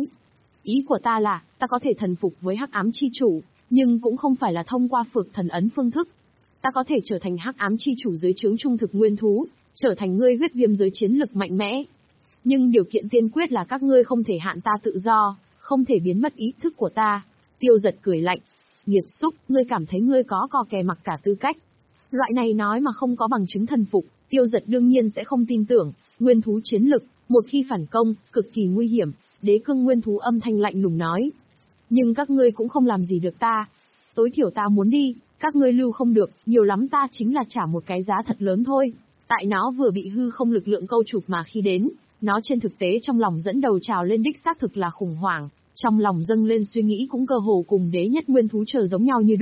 Ý của ta là, ta có thể thần phục với hắc ám chi chủ, nhưng cũng không phải là thông qua phược thần ấn phương thức. Ta có thể trở thành hắc ám chi chủ dưới trướng trung thực nguyên thú, trở thành ngươi huyết viêm giới chiến lực mạnh mẽ. Nhưng điều kiện tiên quyết là các ngươi không thể hạn ta tự do, không thể biến mất ý thức của ta. Tiêu giật cười lạnh. Nghiệt xúc, ngươi cảm thấy ngươi có cò kè mặc cả tư cách. Loại này nói mà không có bằng chứng thần phục, tiêu giật đương nhiên sẽ không tin tưởng. Nguyên thú chiến lực, một khi phản công, cực kỳ nguy hiểm. Đế cương nguyên thú âm thanh lạnh lùng nói. Nhưng các ngươi cũng không làm gì được ta. Tối thiểu ta muốn đi, các ngươi lưu không được, nhiều lắm ta chính là trả một cái giá thật lớn thôi. Tại nó vừa bị hư không lực lượng câu chụp mà khi đến, nó trên thực tế trong lòng dẫn đầu trào lên đích xác thực là khủng hoảng, trong lòng dâng lên suy nghĩ cũng cơ hồ cùng đế nhất nguyên thú chờ giống nhau như đúc.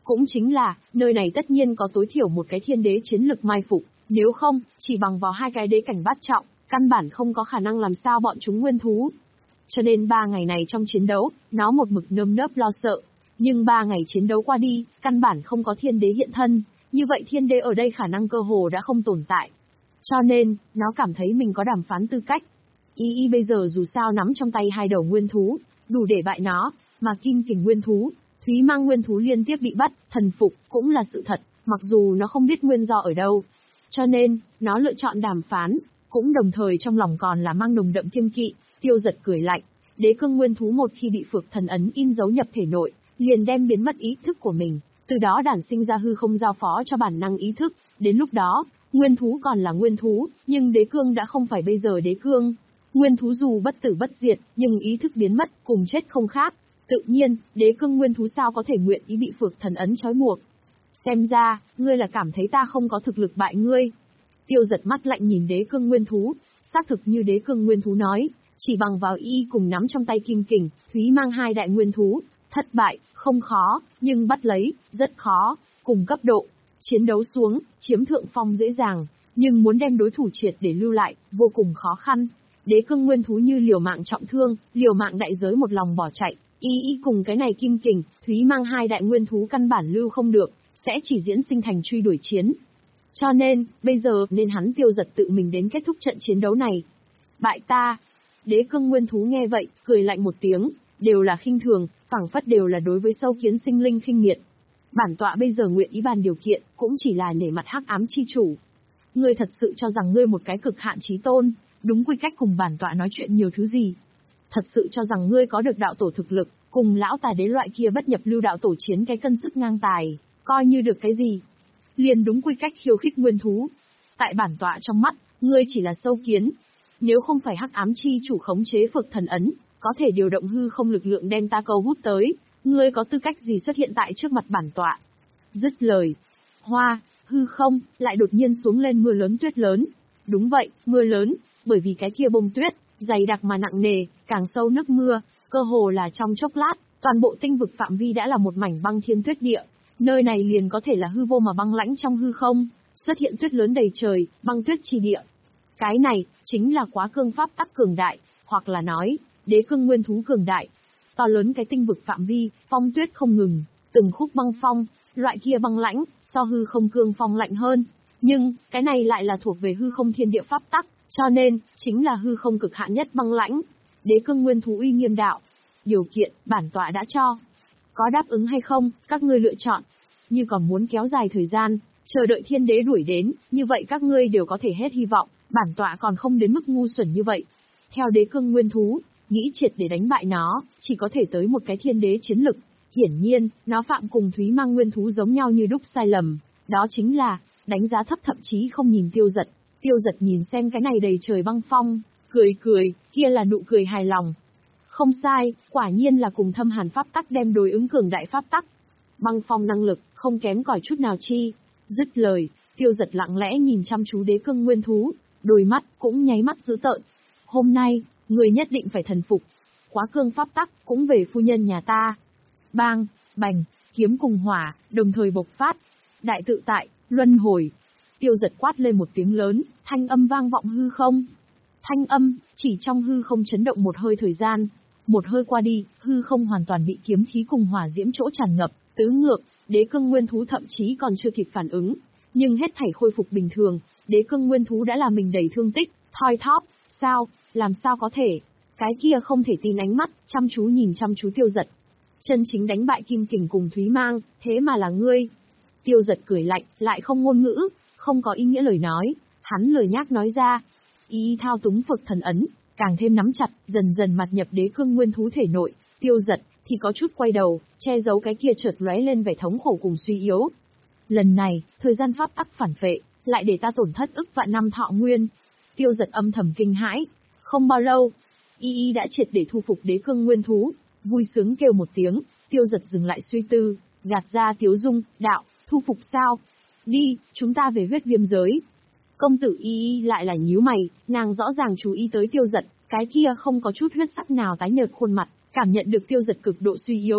Cũng chính là, nơi này tất nhiên có tối thiểu một cái thiên đế chiến lực mai phục, nếu không, chỉ bằng vào hai cái đế cảnh bát trọng, căn bản không có khả năng làm sao bọn chúng nguyên thú. Cho nên ba ngày này trong chiến đấu, nó một mực nơm nớp lo sợ. Nhưng ba ngày chiến đấu qua đi, căn bản không có thiên đế hiện thân, như vậy thiên đế ở đây khả năng cơ hồ đã không tồn tại. Cho nên, nó cảm thấy mình có đàm phán tư cách. Y Y bây giờ dù sao nắm trong tay hai đầu nguyên thú, đủ để bại nó, mà Kim Kình nguyên thú, Thúy Mang nguyên thú liên tiếp bị bắt, thần phục, cũng là sự thật, mặc dù nó không biết nguyên do ở đâu. Cho nên, nó lựa chọn đàm phán, cũng đồng thời trong lòng còn là mang nồng đậm kiêng kỵ. Tiêu Giật cười lạnh, đế cương nguyên thú một khi bị phược thần ấn in dấu nhập thể nội, liền đem biến mất ý thức của mình, từ đó đản sinh ra hư không giao phó cho bản năng ý thức, đến lúc đó, nguyên thú còn là nguyên thú, nhưng đế cương đã không phải bây giờ đế cương. Nguyên thú dù bất tử bất diệt, nhưng ý thức biến mất, cùng chết không khác. Tự nhiên, đế cương nguyên thú sao có thể nguyện ý bị phược thần ấn trói buộc. Xem ra, ngươi là cảm thấy ta không có thực lực bại ngươi. Tiêu Giật mắt lạnh nhìn đế cương nguyên thú, xác thực như đế cương nguyên thú nói, chỉ bằng vào y cùng nắm trong tay Kim Kình, Thúy Mang hai đại nguyên thú, thất bại, không khó, nhưng bắt lấy, rất khó, cùng cấp độ. Chiến đấu xuống, chiếm thượng phong dễ dàng, nhưng muốn đem đối thủ triệt để lưu lại, vô cùng khó khăn. Đế cương nguyên thú như liều mạng trọng thương, liều mạng đại giới một lòng bỏ chạy, y y cùng cái này Kim Kình, Thúy Mang hai đại nguyên thú căn bản lưu không được, sẽ chỉ diễn sinh thành truy đuổi chiến. Cho nên, bây giờ nên hắn Tiêu Giật tự mình đến kết thúc trận chiến đấu này. Bại ta. Đế cương nguyên thú nghe vậy, cười lạnh một tiếng, đều là khinh thường, phảng phất đều là đối với sâu kiến sinh linh khinh miệt. Bản tọa bây giờ nguyện ý bàn điều kiện, cũng chỉ là nể mặt hắc ám chi chủ. Ngươi thật sự cho rằng ngươi một cái cực hạn chí tôn, đúng quy cách cùng bản tọa nói chuyện nhiều thứ gì? Thật sự cho rằng ngươi có được đạo tổ thực lực, cùng lão tài đế loại kia bất nhập lưu đạo tổ chiến cái cân sức ngang tài, coi như được cái gì? Liền đúng quy cách khiêu khích nguyên thú. Tại bản tọa trong mắt, ngươi chỉ là sâu kiến. Nếu không phải hắc ám chi chủ khống chế phược thần ấn, có thể điều động hư không lực lượng đem ta câu hút tới, ngươi có tư cách gì xuất hiện tại trước mặt bản tọa? Dứt lời. Hoa, hư không, lại đột nhiên xuống lên mưa lớn tuyết lớn. Đúng vậy, mưa lớn, bởi vì cái kia bông tuyết, dày đặc mà nặng nề, càng sâu nước mưa, cơ hồ là trong chốc lát, toàn bộ tinh vực phạm vi đã là một mảnh băng thiên tuyết địa. Nơi này liền có thể là hư vô mà băng lãnh trong hư không, xuất hiện tuyết lớn đầy trời, băng tuyết chi địa. Cái này, chính là quá cương pháp tắc cường đại, hoặc là nói, đế cương nguyên thú cường đại. To lớn cái tinh vực phạm vi, phong tuyết không ngừng, từng khúc băng phong, loại kia băng lãnh, so hư không cương phong lạnh hơn. Nhưng, cái này lại là thuộc về hư không thiên địa pháp tắc, cho nên, chính là hư không cực hạn nhất băng lãnh. Đế cương nguyên thú uy nghiêm đạo. Điều kiện, bản tọa đã cho. Có đáp ứng hay không, các ngươi lựa chọn. Như còn muốn kéo dài thời gian, chờ đợi thiên đế đuổi đến, như vậy các ngươi đều có thể hết hy vọng, bản tọa còn không đến mức ngu xuẩn như vậy. Theo đế cương nguyên thú, nghĩ triệt để đánh bại nó, chỉ có thể tới một cái thiên đế chiến lực. Hiển nhiên, nó phạm cùng Thúy Mang nguyên thú giống nhau như đúc sai lầm, đó chính là, đánh giá thấp thậm chí không nhìn Tiêu Giật. Tiêu Giật nhìn xem cái này đầy trời băng phong, cười cười, kia là nụ cười hài lòng. Không sai, quả nhiên là cùng thâm hàn pháp tắc đem đối ứng cường đại pháp tắc. Băng phong năng lực, không kém cỏi chút nào chi. Dứt lời, Tiêu Giật lặng lẽ nhìn chăm chú đế cương nguyên thú, đôi mắt cũng nháy mắt dữ tợn. Hôm nay, người nhất định phải thần phục. Quá cương pháp tắc, cũng về phu nhân nhà ta. Bang, bành, kiếm cùng hỏa, đồng thời bộc phát. Đại tự tại, luân hồi. Tiêu Giật quát lên một tiếng lớn, thanh âm vang vọng hư không. Thanh âm, chỉ trong hư không chấn động một hơi thời gian. Một hơi qua đi, hư không hoàn toàn bị kiếm khí cùng hỏa diễm chỗ tràn ngập, tứ ngược, đế cương nguyên thú thậm chí còn chưa kịp phản ứng. Nhưng hết thảy khôi phục bình thường, đế cương nguyên thú đã làm mình đầy thương tích, thoi thóp, sao, làm sao có thể. Cái kia không thể tin ánh mắt, chăm chú nhìn chăm chú Tiêu Giật. Chân chính đánh bại Kim Kình cùng Thúy Mang, thế mà là ngươi. Tiêu Giật cười lạnh, lại không ngôn ngữ, không có ý nghĩa lời nói, hắn lời nhác nói ra. Ý thao túng phược thần ấn, càng thêm nắm chặt, dần dần mặt nhập đế cương nguyên thú thể nội. Tiêu Giật thì có chút quay đầu, che giấu cái kia chợt lóe lên vẻ thống khổ cùng suy yếu. Lần này, thời gian pháp tắc phản phệ, lại để ta tổn thất ức vạn năm thọ nguyên. Tiêu Giật âm thầm kinh hãi. Không bao lâu, Y Y đã triệt để thu phục đế cương nguyên thú, vui sướng kêu một tiếng. Tiêu Giật dừng lại suy tư, gạt ra tiếu dung, đạo, thu phục sao? Đi, chúng ta về huyết viêm giới. Công tử Y Y lại là nhíu mày, nàng rõ ràng chú ý tới Tiêu Giật, cái kia không có chút huyết sắc nào tái nhợt khuôn mặt, cảm nhận được Tiêu Giật cực độ suy yếu.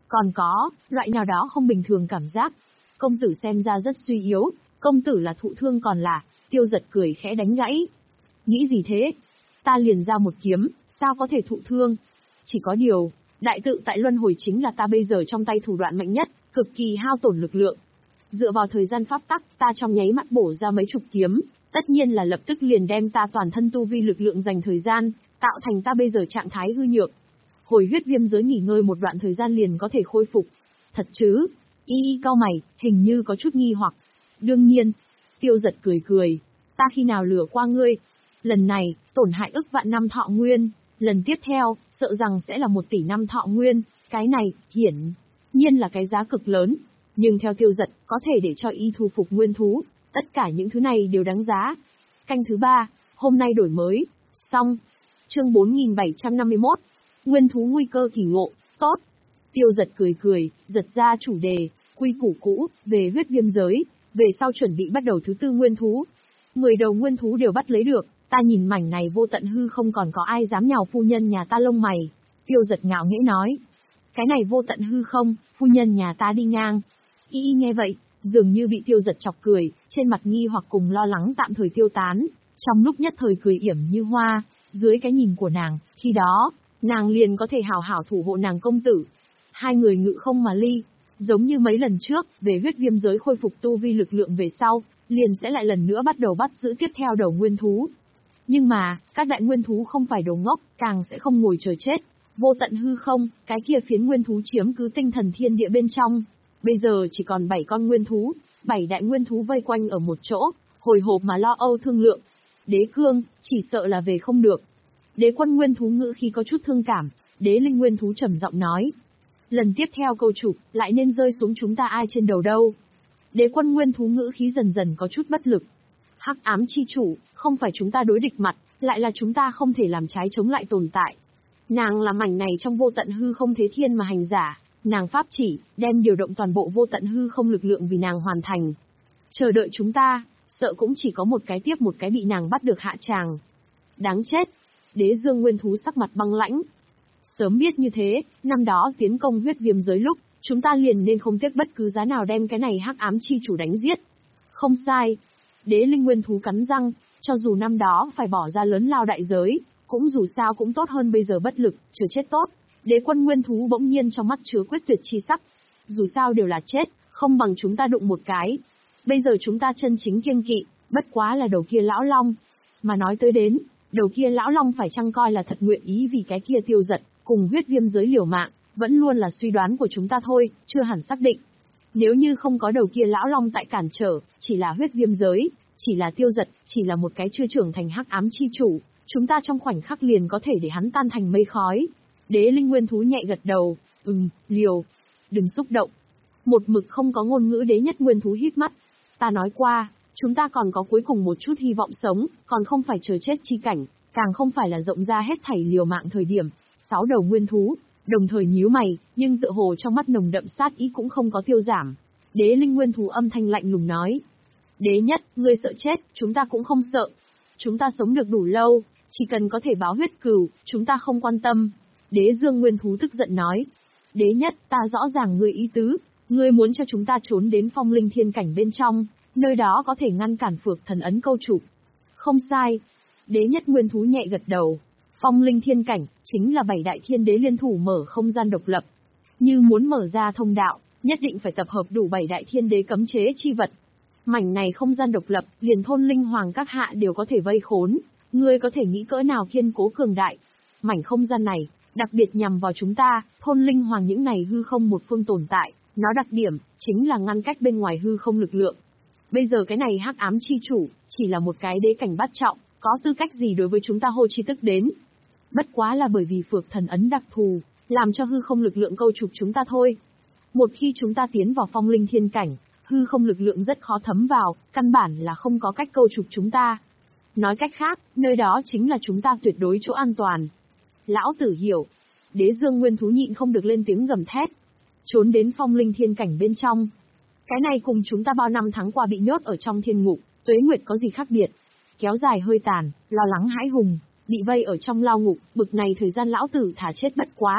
Còn có, loại nào đó không bình thường cảm giác. Công tử xem ra rất suy yếu, công tử là thụ thương còn là, Tiêu Giật cười khẽ đánh gãy. Nghĩ gì thế? Ta liền ra một kiếm, sao có thể thụ thương? Chỉ có điều, đại tự tại luân hồi chính là ta bây giờ trong tay thủ đoạn mạnh nhất, cực kỳ hao tổn lực lượng. Dựa vào thời gian pháp tắc, ta trong nháy mắt bổ ra mấy chục kiếm, tất nhiên là lập tức liền đem ta toàn thân tu vi lực lượng dành thời gian, tạo thành ta bây giờ trạng thái hư nhược. Hồi huyết viêm giới nghỉ ngơi một đoạn thời gian liền có thể khôi phục. Thật chứ? Y y cau mày, hình như có chút nghi hoặc. Đương nhiên. Tiêu Giật cười cười. Ta khi nào lừa qua ngươi? Lần này, tổn hại ức vạn năm thọ nguyên. Lần tiếp theo, sợ rằng sẽ là một tỷ năm thọ nguyên. Cái này, hiển nhiên là cái giá cực lớn. Nhưng theo Tiêu Giật, có thể để cho y thu phục nguyên thú. Tất cả những thứ này đều đáng giá. Canh thứ ba, hôm nay đổi mới. Xong. Chương bốn nghìn bảy trăm năm mươi mốt. Nguyên thú nguy cơ kỳ ngộ, tốt. Tiêu Giật cười cười, giật ra chủ đề, quy củ cũ, về huyết viêm giới, về sau chuẩn bị bắt đầu thứ tư nguyên thú. Mười đầu nguyên thú đều bắt lấy được, ta nhìn mảnh này vô tận hư không còn có ai dám nhào phu nhân nhà ta lông mày. Tiêu Giật ngạo nghễ nói. Cái này vô tận hư không, phu nhân nhà ta đi ngang. Y y nghe vậy, dường như bị Tiêu Giật chọc cười, trên mặt nghi hoặc cùng lo lắng tạm thời tiêu tán, trong lúc nhất thời cười yểm như hoa, dưới cái nhìn của nàng, khi đó, nàng liền có thể hào hảo thủ hộ nàng công tử. Hai người ngự không mà ly, giống như mấy lần trước, về huyết viêm giới khôi phục tu vi lực lượng về sau, liền sẽ lại lần nữa bắt đầu bắt giữ tiếp theo đầu nguyên thú. Nhưng mà, các đại nguyên thú không phải đồ ngốc, càng sẽ không ngồi chờ chết. Vô tận hư không, cái kia phiến nguyên thú chiếm cứ tinh thần thiên địa bên trong. Bây giờ chỉ còn bảy con nguyên thú, bảy đại nguyên thú vây quanh ở một chỗ, hồi hộp mà lo âu thương lượng. Đế cương, chỉ sợ là về không được. Đế quân nguyên thú ngữ khi có chút thương cảm, đế linh nguyên thú trầm giọng nói. Lần tiếp theo câu chụp, lại nên rơi xuống chúng ta ai trên đầu đâu. Đế quân nguyên thú ngữ khí dần dần có chút bất lực. Hắc ám chi chủ, không phải chúng ta đối địch mặt, lại là chúng ta không thể làm trái chống lại tồn tại. Nàng là mảnh này trong vô tận hư không thế thiên mà hành giả, nàng pháp chỉ, đem điều động toàn bộ vô tận hư không lực lượng vì nàng hoàn thành. Chờ đợi chúng ta, sợ cũng chỉ có một cái tiếp một cái bị nàng bắt được hạ tràng. Đáng chết. Đế dương nguyên thú sắc mặt băng lãnh. Sớm biết như thế, năm đó tiến công huyết viêm giới lúc, chúng ta liền nên không tiếc bất cứ giá nào đem cái này hắc ám chi chủ đánh giết. Không sai. Đế linh nguyên thú cắn răng, cho dù năm đó phải bỏ ra lớn lao đại giới, cũng dù sao cũng tốt hơn bây giờ bất lực, chờ chết tốt. Đế quân nguyên thú bỗng nhiên trong mắt chứa quyết tuyệt chi sắc. Dù sao đều là chết, không bằng chúng ta đụng một cái. Bây giờ chúng ta chân chính kiêng kỵ, bất quá là đầu kia lão long. Mà nói tới đến, đầu kia lão long phải chăng coi là thật nguyện ý vì cái kia Tiêu Giật, cùng huyết viêm giới liều mạng, vẫn luôn là suy đoán của chúng ta thôi, chưa hẳn xác định. Nếu như không có đầu kia lão long tại cản trở, chỉ là huyết viêm giới, chỉ là Tiêu Giật, chỉ là một cái chưa trưởng thành hắc ám chi chủ, chúng ta trong khoảnh khắc liền có thể để hắn tan thành mây khói. Đế linh nguyên thú nhẹ gật đầu, ừm, liều, đừng xúc động. Một mực không có ngôn ngữ đế nhất nguyên thú híp mắt. Ta nói qua, chúng ta còn có cuối cùng một chút hy vọng sống, còn không phải chờ chết chi cảnh, càng không phải là rộng ra hết thảy liều mạng thời điểm. Sáu đầu nguyên thú, đồng thời nhíu mày, nhưng tựa hồ trong mắt nồng đậm sát ý cũng không có tiêu giảm. Đế linh nguyên thú âm thanh lạnh lùng nói. Đế nhất, ngươi sợ chết, chúng ta cũng không sợ. Chúng ta sống được đủ lâu, chỉ cần có thể báo huyết cừu, chúng ta không quan tâm. Đế dương nguyên thú tức giận nói. Đế nhất, ta rõ ràng ngươi ý tứ, ngươi muốn cho chúng ta trốn đến phong linh thiên cảnh bên trong, nơi đó có thể ngăn cản phược thần ấn câu chụp. Không sai. Đế nhất nguyên thú nhẹ gật đầu. Phong linh thiên cảnh, chính là bảy đại thiên đế liên thủ mở không gian độc lập. Như muốn mở ra thông đạo, nhất định phải tập hợp đủ bảy đại thiên đế cấm chế chi vật. Mảnh này không gian độc lập, liền thôn linh hoàng các hạ đều có thể vây khốn. Ngươi có thể nghĩ cỡ nào kiên cố cường đại. Mảnh không gian này, đặc biệt nhằm vào chúng ta, thôn linh hoàng những này hư không một phương tồn tại, nó đặc điểm, chính là ngăn cách bên ngoài hư không lực lượng. Bây giờ cái này hắc ám chi chủ, chỉ là một cái đế cảnh bát trọng, có tư cách gì đối với chúng ta hô chi tức đến. Bất quá là bởi vì phược thần ấn đặc thù, làm cho hư không lực lượng câu chụp chúng ta thôi. Một khi chúng ta tiến vào phong linh thiên cảnh, hư không lực lượng rất khó thấm vào, căn bản là không có cách câu chụp chúng ta. Nói cách khác, nơi đó chính là chúng ta tuyệt đối chỗ an toàn. Lão tử hiểu. Đế dương nguyên thú nhịn không được lên tiếng gầm thét. Trốn đến phong linh thiên cảnh bên trong. Cái này cùng chúng ta bao năm tháng qua bị nhốt ở trong thiên ngục, tuế nguyệt có gì khác biệt. Kéo dài hơi tàn, lo lắng hãi hùng, bị vây ở trong lao ngục, bực này thời gian lão tử thả chết bất quá.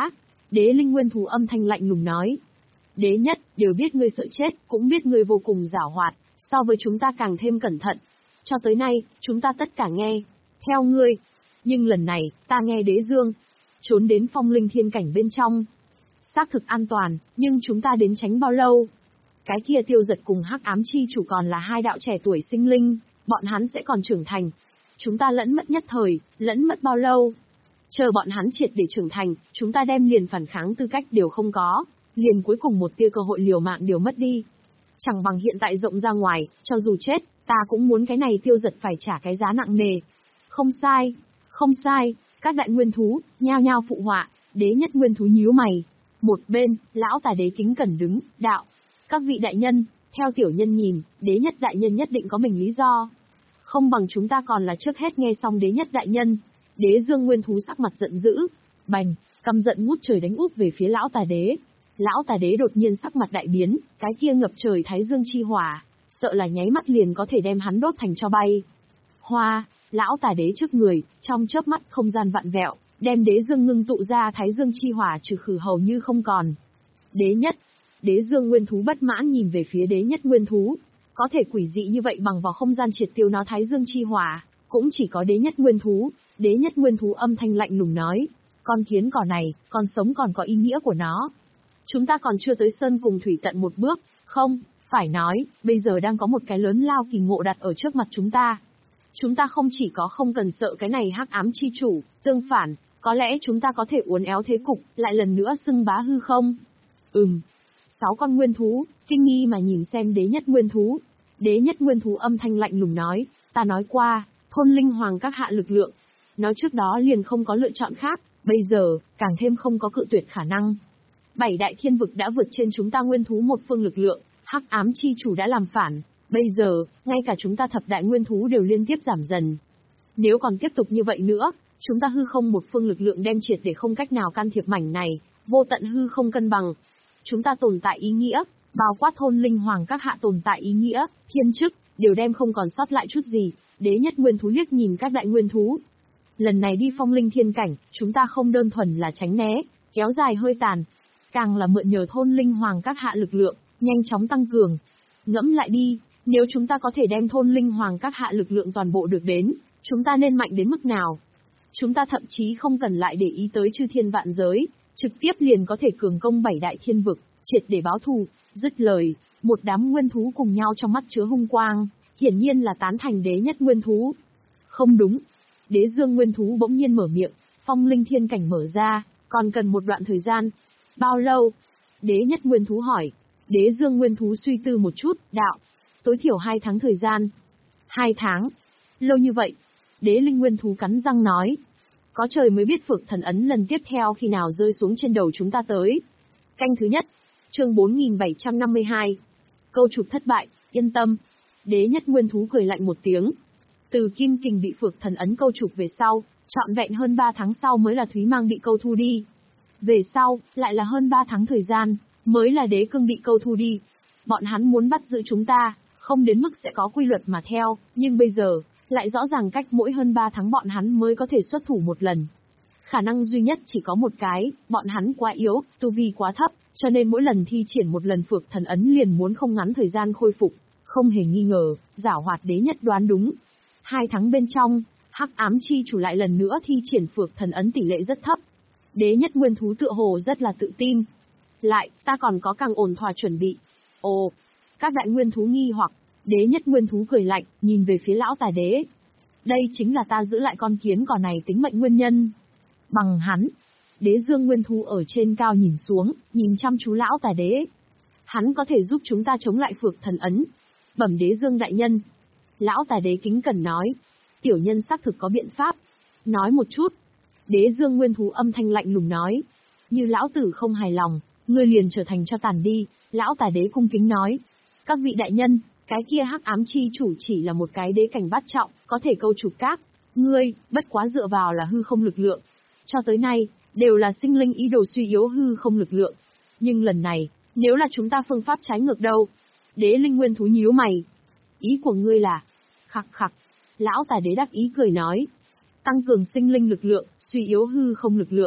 Đế linh nguyên thú âm thanh lạnh lùng nói. Đế nhất, đều biết ngươi sợ chết, cũng biết ngươi vô cùng giảo hoạt, so với chúng ta càng thêm cẩn thận. Cho tới nay, chúng ta tất cả nghe, theo ngươi. Nhưng lần này, ta nghe đế dương, trốn đến phong linh thiên cảnh bên trong. Xác thực an toàn, nhưng chúng ta đến tránh bao lâu? Cái kia Tiêu Giật cùng Hắc Ám Chi Chủ còn là hai đạo trẻ tuổi sinh linh, bọn hắn sẽ còn trưởng thành. Chúng ta lẫn mất nhất thời, lẫn mất bao lâu? Chờ bọn hắn triệt để trưởng thành, chúng ta đem liền phản kháng tư cách đều không có, liền cuối cùng một tia cơ hội liều mạng đều mất đi. Chẳng bằng hiện tại rộng ra ngoài, cho dù chết, ta cũng muốn cái này Tiêu Giật phải trả cái giá nặng nề. Không sai, không sai, các đại nguyên thú, nhao nhao phụ họa, đế nhất nguyên thú nhíu mày. Một bên, lão tà đế kính cẩn đứng, đạo. Các vị đại nhân, theo tiểu nhân nhìn, đế nhất đại nhân nhất định có mình lý do. Không bằng chúng ta còn là trước hết nghe xong đế nhất đại nhân. Đế dương nguyên thú sắc mặt giận dữ, bành, căm giận ngút trời đánh úp về phía lão tà đế. Lão tà đế đột nhiên sắc mặt đại biến, cái kia ngập trời thái dương chi hỏa, sợ là nháy mắt liền có thể đem hắn đốt thành tro bay. Hoa, lão tà đế trước người, trong chớp mắt không gian vặn vẹo, đem đế dương ngưng tụ ra thái dương chi hỏa trừ khử hầu như không còn. Đế nhất, đế dương nguyên thú bất mãn nhìn về phía đế nhất nguyên thú, có thể quỷ dị như vậy bằng vào không gian triệt tiêu nó thái dương chi hỏa, cũng chỉ có đế nhất nguyên thú. Đế nhất nguyên thú âm thanh lạnh lùng nói, con kiến cỏ này, còn sống còn có ý nghĩa của nó. Chúng ta còn chưa tới sơn cùng thủy tận một bước, không, phải nói, bây giờ đang có một cái lớn lao kỳ ngộ đặt ở trước mặt chúng ta. Chúng ta không chỉ có không cần sợ cái này hắc ám chi chủ, tương phản, có lẽ chúng ta có thể uốn éo thế cục, lại lần nữa xưng bá hư không. Ừm. Sáu con nguyên thú, kinh nghi mà nhìn xem đế nhất nguyên thú. Đế nhất nguyên thú âm thanh lạnh lùng nói, ta nói qua, thôn linh hoàng các hạ lực lượng. Nói trước đó liền không có lựa chọn khác, bây giờ, càng thêm không có cự tuyệt khả năng. Bảy đại thiên vực đã vượt trên chúng ta nguyên thú một phương lực lượng, hắc ám chi chủ đã làm phản, bây giờ, ngay cả chúng ta thập đại nguyên thú đều liên tiếp giảm dần. Nếu còn tiếp tục như vậy nữa, chúng ta hư không một phương lực lượng đem triệt để không cách nào can thiệp mảnh này, vô tận hư không cân bằng. Chúng ta tồn tại ý nghĩa, bao quát thôn linh hoàng các hạ tồn tại ý nghĩa, thiên chức, đều đem không còn sót lại chút gì. Đế nhất nguyên thú liếc nhìn các đại nguyên thú. Lần này đi phong linh thiên cảnh, chúng ta không đơn thuần là tránh né, kéo dài hơi tàn, càng là mượn nhờ thôn linh hoàng các hạ lực lượng, nhanh chóng tăng cường. Ngẫm lại đi, nếu chúng ta có thể đem thôn linh hoàng các hạ lực lượng toàn bộ được đến, chúng ta nên mạnh đến mức nào? Chúng ta thậm chí không cần lại để ý tới chư thiên vạn giới, trực tiếp liền có thể cường công bảy đại thiên vực, triệt để báo thù. Dứt lời, một đám nguyên thú cùng nhau trong mắt chứa hung quang, hiển nhiên là tán thành đế nhất nguyên thú. Không đúng. Đế dương nguyên thú bỗng nhiên mở miệng, phong linh thiên cảnh mở ra, còn cần một đoạn thời gian. Bao lâu? Đế nhất nguyên thú hỏi. Đế dương nguyên thú suy tư một chút, đạo. Tối thiểu hai tháng thời gian. Hai tháng? Lâu như vậy? Đế linh nguyên thú cắn răng nói. Có trời mới biết phược thần ấn lần tiếp theo khi nào rơi xuống trên đầu chúng ta tới. Canh thứ nhất. Chương bốn nghìn bảy trăm năm mươi hai. Câu chụp thất bại, yên tâm. Đế nhất nguyên thú cười lạnh một tiếng. Từ kim kình bị phược thần ấn câu chụp về sau, trọn vẹn hơn ba tháng sau mới là Thúy Mang bị câu thu đi. Về sau, lại là hơn ba tháng thời gian, mới là đế cương bị câu thu đi. Bọn hắn muốn bắt giữ chúng ta, không đến mức sẽ có quy luật mà theo, nhưng bây giờ, lại rõ ràng cách mỗi hơn ba tháng bọn hắn mới có thể xuất thủ một lần. Khả năng duy nhất chỉ có một cái, bọn hắn quá yếu, tu vi quá thấp, cho nên mỗi lần thi triển một lần phược thần ấn liền muốn không ngắn thời gian khôi phục. Không hề nghi ngờ, giảo hoạt đế nhất đoán đúng. Hai tháng bên trong, hắc ám chi chủ lại lần nữa thi triển phược thần ấn tỷ lệ rất thấp. Đế nhất nguyên thú tựa hồ rất là tự tin. Lại, ta còn có càng ổn thỏa chuẩn bị. Ồ, các đại nguyên thú nghi hoặc, đế nhất nguyên thú cười lạnh, nhìn về phía lão tà đế. Đây chính là ta giữ lại con kiến cỏ này tính mệnh nguyên nhân. Bằng hắn, đế dương nguyên thú ở trên cao nhìn xuống, nhìn chăm chú lão tà đế. Hắn có thể giúp chúng ta chống lại phược thần ấn. Bẩm đế dương đại nhân. Lão tà đế kính cẩn nói. Tiểu nhân xác thực có biện pháp. Nói một chút. Đế dương nguyên thú âm thanh lạnh lùng nói. Như lão tử không hài lòng, ngươi liền trở thành cho tàn đi. Lão tà đế cung kính nói. Các vị đại nhân, cái kia hắc ám chi chủ chỉ là một cái đế cảnh bát trọng, có thể câu chụp các. Ngươi, bất quá dựa vào là hư không lực lượng. Cho tới nay, đều là sinh linh ý đồ suy yếu hư không lực lượng. Nhưng lần này, nếu là chúng ta phương pháp trái ngược đâu? Đế linh nguyên thú nhíu mày. Ý của ngươi là... Khặc khặc. Lão tà đế đắc ý cười nói. Tăng cường sinh linh lực lượng, suy yếu hư không lực lượng.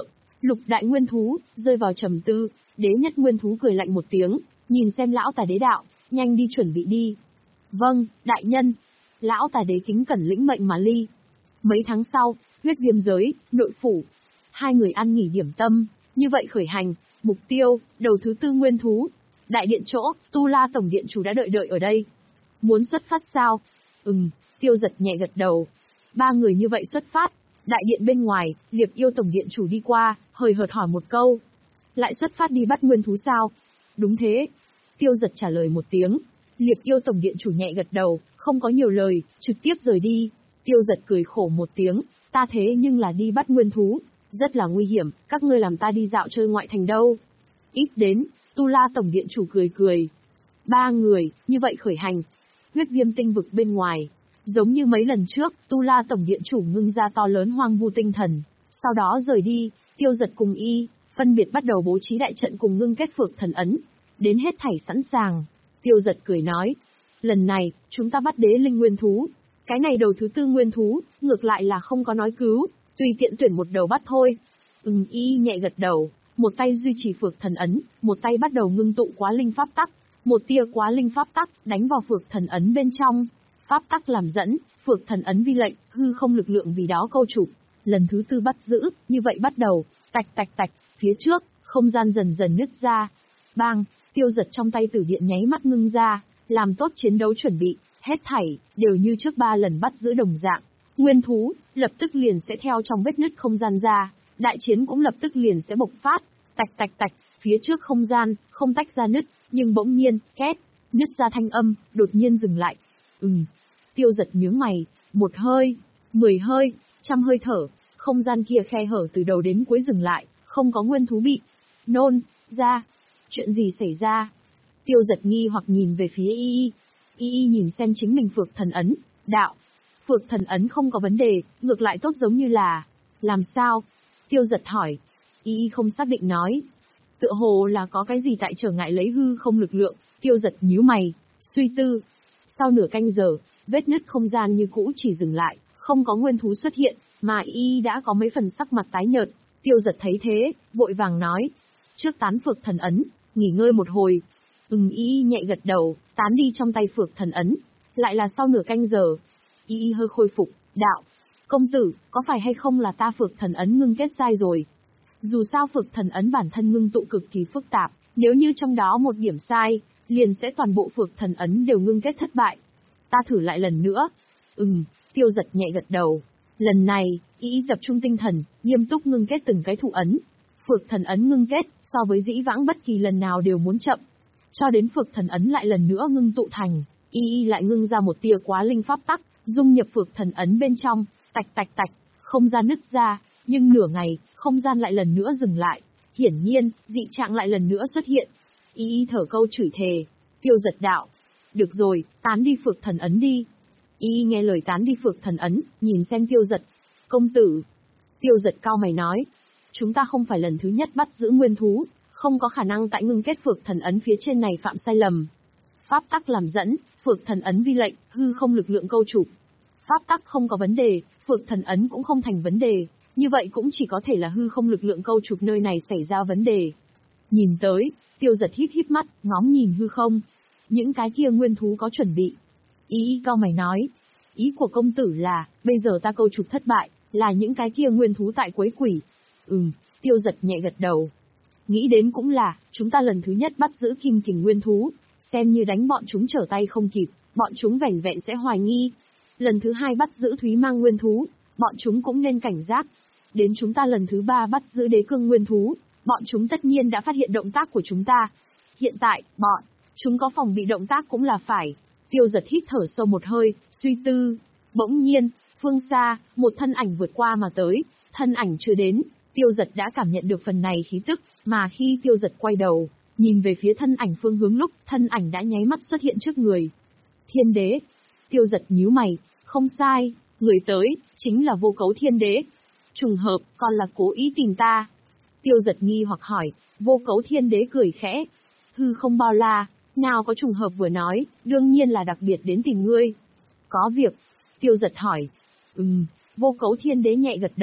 Lục đại nguyên thú, rơi vào trầm tư, đế nhất nguyên thú cười lạnh một tiếng, nhìn xem lão tài đế đạo, nhanh đi chuẩn bị đi. Vâng, đại nhân. Lão tài đế kính cẩn lĩnh mệnh mà ly. Mấy tháng sau, huyết viêm giới, nội phủ. Hai người ăn nghỉ điểm tâm, như vậy khởi hành, mục tiêu, đầu thứ tư nguyên thú. Đại điện chỗ, Tu La Tổng Điện chủ đã đợi đợi ở đây. Muốn xuất phát sao? Ừm, Tiêu Giật nhẹ gật đầu. Ba người như vậy xuất phát. Đại điện bên ngoài, Liệp Yêu Tổng Điện chủ đi qua, hời hợt hỏi một câu. Lại xuất phát đi bắt nguyên thú sao? Đúng thế. Tiêu Giật trả lời một tiếng. Liệp Yêu Tổng Điện chủ nhẹ gật đầu, không có nhiều lời, trực tiếp rời đi. Tiêu Giật cười khổ một tiếng, ta thế nhưng là đi bắt nguyên thú, rất là nguy hiểm, các ngươi làm ta đi dạo chơi ngoại thành đâu. Ít đến, Tu La Tổng Điện chủ cười cười. Ba người, như vậy khởi hành. Huyết viêm tinh vực bên ngoài. Giống như mấy lần trước, Tu La Tổng Điện chủ ngưng ra to lớn hoang vu tinh thần. Sau đó rời đi, Tiêu Giật cùng y, phân biệt bắt đầu bố trí đại trận cùng ngưng kết phược thần ấn. Đến hết thảy sẵn sàng. Tiêu Giật cười nói. Lần này, chúng ta bắt đế linh nguyên thú. Cái này đầu thứ tư nguyên thú, ngược lại là không có nói cứu, tùy tiện tuyển một đầu bắt thôi. Ừm, y nhẹ gật đầu, một tay duy trì phược thần ấn, một tay bắt đầu ngưng tụ quá linh pháp tắc. Một tia quá linh pháp tắc, đánh vào phược thần ấn bên trong. Pháp tắc làm dẫn, phược thần ấn vi lệnh, hư không lực lượng vì đó câu chụp. Lần thứ tư bắt giữ, như vậy bắt đầu, tạch tạch tạch, phía trước, không gian dần dần nứt ra. Bang, Tiêu Giật trong tay tử điện nháy mắt ngưng ra, làm tốt chiến đấu chuẩn bị, hết thảy, đều như trước ba lần bắt giữ đồng dạng. Nguyên thú, lập tức liền sẽ theo trong vết nứt không gian ra, đại chiến cũng lập tức liền sẽ bộc phát, tạch tạch tạch, phía trước không gian, không tách ra nứt, nhưng bỗng nhiên, két, nứt ra thanh âm, đột nhiên dừng lại. Ừm, Tiêu Giật nhướng mày, một hơi, mười hơi, trăm hơi thở, không gian kia khe hở từ đầu đến cuối dừng lại, không có nguyên thú bị nôn ra. Chuyện gì xảy ra? Tiêu Giật nghi hoặc nhìn về phía y y. Y y nhìn xem chính mình phược thần ấn, đạo. Phược thần ấn không có vấn đề, ngược lại tốt giống như là... Làm sao? Tiêu Giật hỏi. Y y không xác định nói. Tựa hồ là có cái gì tại trở ngại lấy hư không lực lượng. Tiêu Giật nhíu mày, suy tư. Sau nửa canh giờ, vết nứt không gian như cũ chỉ dừng lại, không có nguyên thú xuất hiện, mà y y đã có mấy phần sắc mặt tái nhợt. Tiêu Giật thấy thế, vội vàng nói. Trước tán phược thần ấn, nghỉ ngơi một hồi. Ừm, y y nhẹ gật đầu, tán đi trong tay phược thần ấn. Lại là sau nửa canh giờ. Y y hơi khôi phục, đạo. Công tử, có phải hay không là ta phược thần ấn ngưng kết sai rồi? Dù sao phược thần ấn bản thân ngưng tụ cực kỳ phức tạp, nếu như trong đó một điểm sai, liền sẽ toàn bộ phược thần ấn đều ngưng kết thất bại. Ta thử lại lần nữa. Ừm, Tiêu Giật nhẹ gật đầu. Lần này, y y tập trung tinh thần, nghiêm túc ngưng kết từng cái thủ ấn. Phược thần ấn ngưng kết, so với dĩ vãng bất kỳ lần nào đều muốn chậm. Cho đến phược thần ấn lại lần nữa ngưng tụ thành, y y lại ngưng ra một tia quá linh pháp tắc, dung nhập phược thần ấn bên trong, tạch tạch tạch, không gian nứt ra, nhưng nửa ngày, không gian lại lần nữa dừng lại. Hiển nhiên, dị trạng lại lần nữa xuất hiện. Y y thở câu chửi thề. Tiêu Giật đạo. Được rồi, tán đi phược thần ấn đi. Y y nghe lời tán đi phược thần ấn, nhìn xem Tiêu Giật. Công tử. Tiêu Giật cao mày nói. Chúng ta không phải lần thứ nhất bắt giữ nguyên thú, không có khả năng tại ngưng kết phược thần ấn phía trên này phạm sai lầm. Pháp tắc làm dẫn, phược thần ấn vi lệnh, hư không lực lượng câu chụp. Pháp tắc không có vấn đề, phược thần ấn cũng không thành vấn đề, như vậy cũng chỉ có thể là hư không lực lượng câu chụp nơi này xảy ra vấn đề. Nhìn tới, Tiêu Giật híp híp mắt, ngóng nhìn hư không. Những cái kia nguyên thú có chuẩn bị. Ý cao mày nói. Ý của công tử là, bây giờ ta câu chụp thất bại, là những cái kia nguyên thú tại quấy quỷ. Ừm, Tiêu Giật nhẹ gật đầu. Nghĩ đến cũng là, chúng ta lần thứ nhất bắt giữ kim kình nguyên thú, xem như đánh bọn chúng trở tay không kịp, bọn chúng vẻn vẹn sẽ hoài nghi. Lần thứ hai bắt giữ Thúy Mang nguyên thú, bọn chúng cũng nên cảnh giác. Đến chúng ta lần thứ ba bắt giữ Đế Cương nguyên thú, bọn chúng tất nhiên đã phát hiện động tác của chúng ta. Hiện tại, bọn chúng có phòng bị động tác cũng là phải. Tiêu Giật hít thở sâu một hơi, suy tư. Bỗng nhiên, phương xa, một thân ảnh vượt qua mà tới, thân ảnh chưa đến, Tiêu Giật đã cảm nhận được phần này khí tức, mà khi Tiêu Giật quay đầu, nhìn về phía thân ảnh phương hướng lúc, thân ảnh đã nháy mắt xuất hiện trước người. Thiên Đế. Tiêu Giật nhíu mày, không sai, người tới, chính là Vô Cấu Thiên Đế. Trùng hợp, còn là cố ý tìm ta. Tiêu Giật nghi hoặc hỏi, Vô Cấu Thiên Đế cười khẽ. Hư không bao la, nào có trùng hợp vừa nói, đương nhiên là đặc biệt đến tìm ngươi. Có việc. Tiêu Giật hỏi. Ừm, Vô Cấu Thiên Đế nhẹ gật đầu.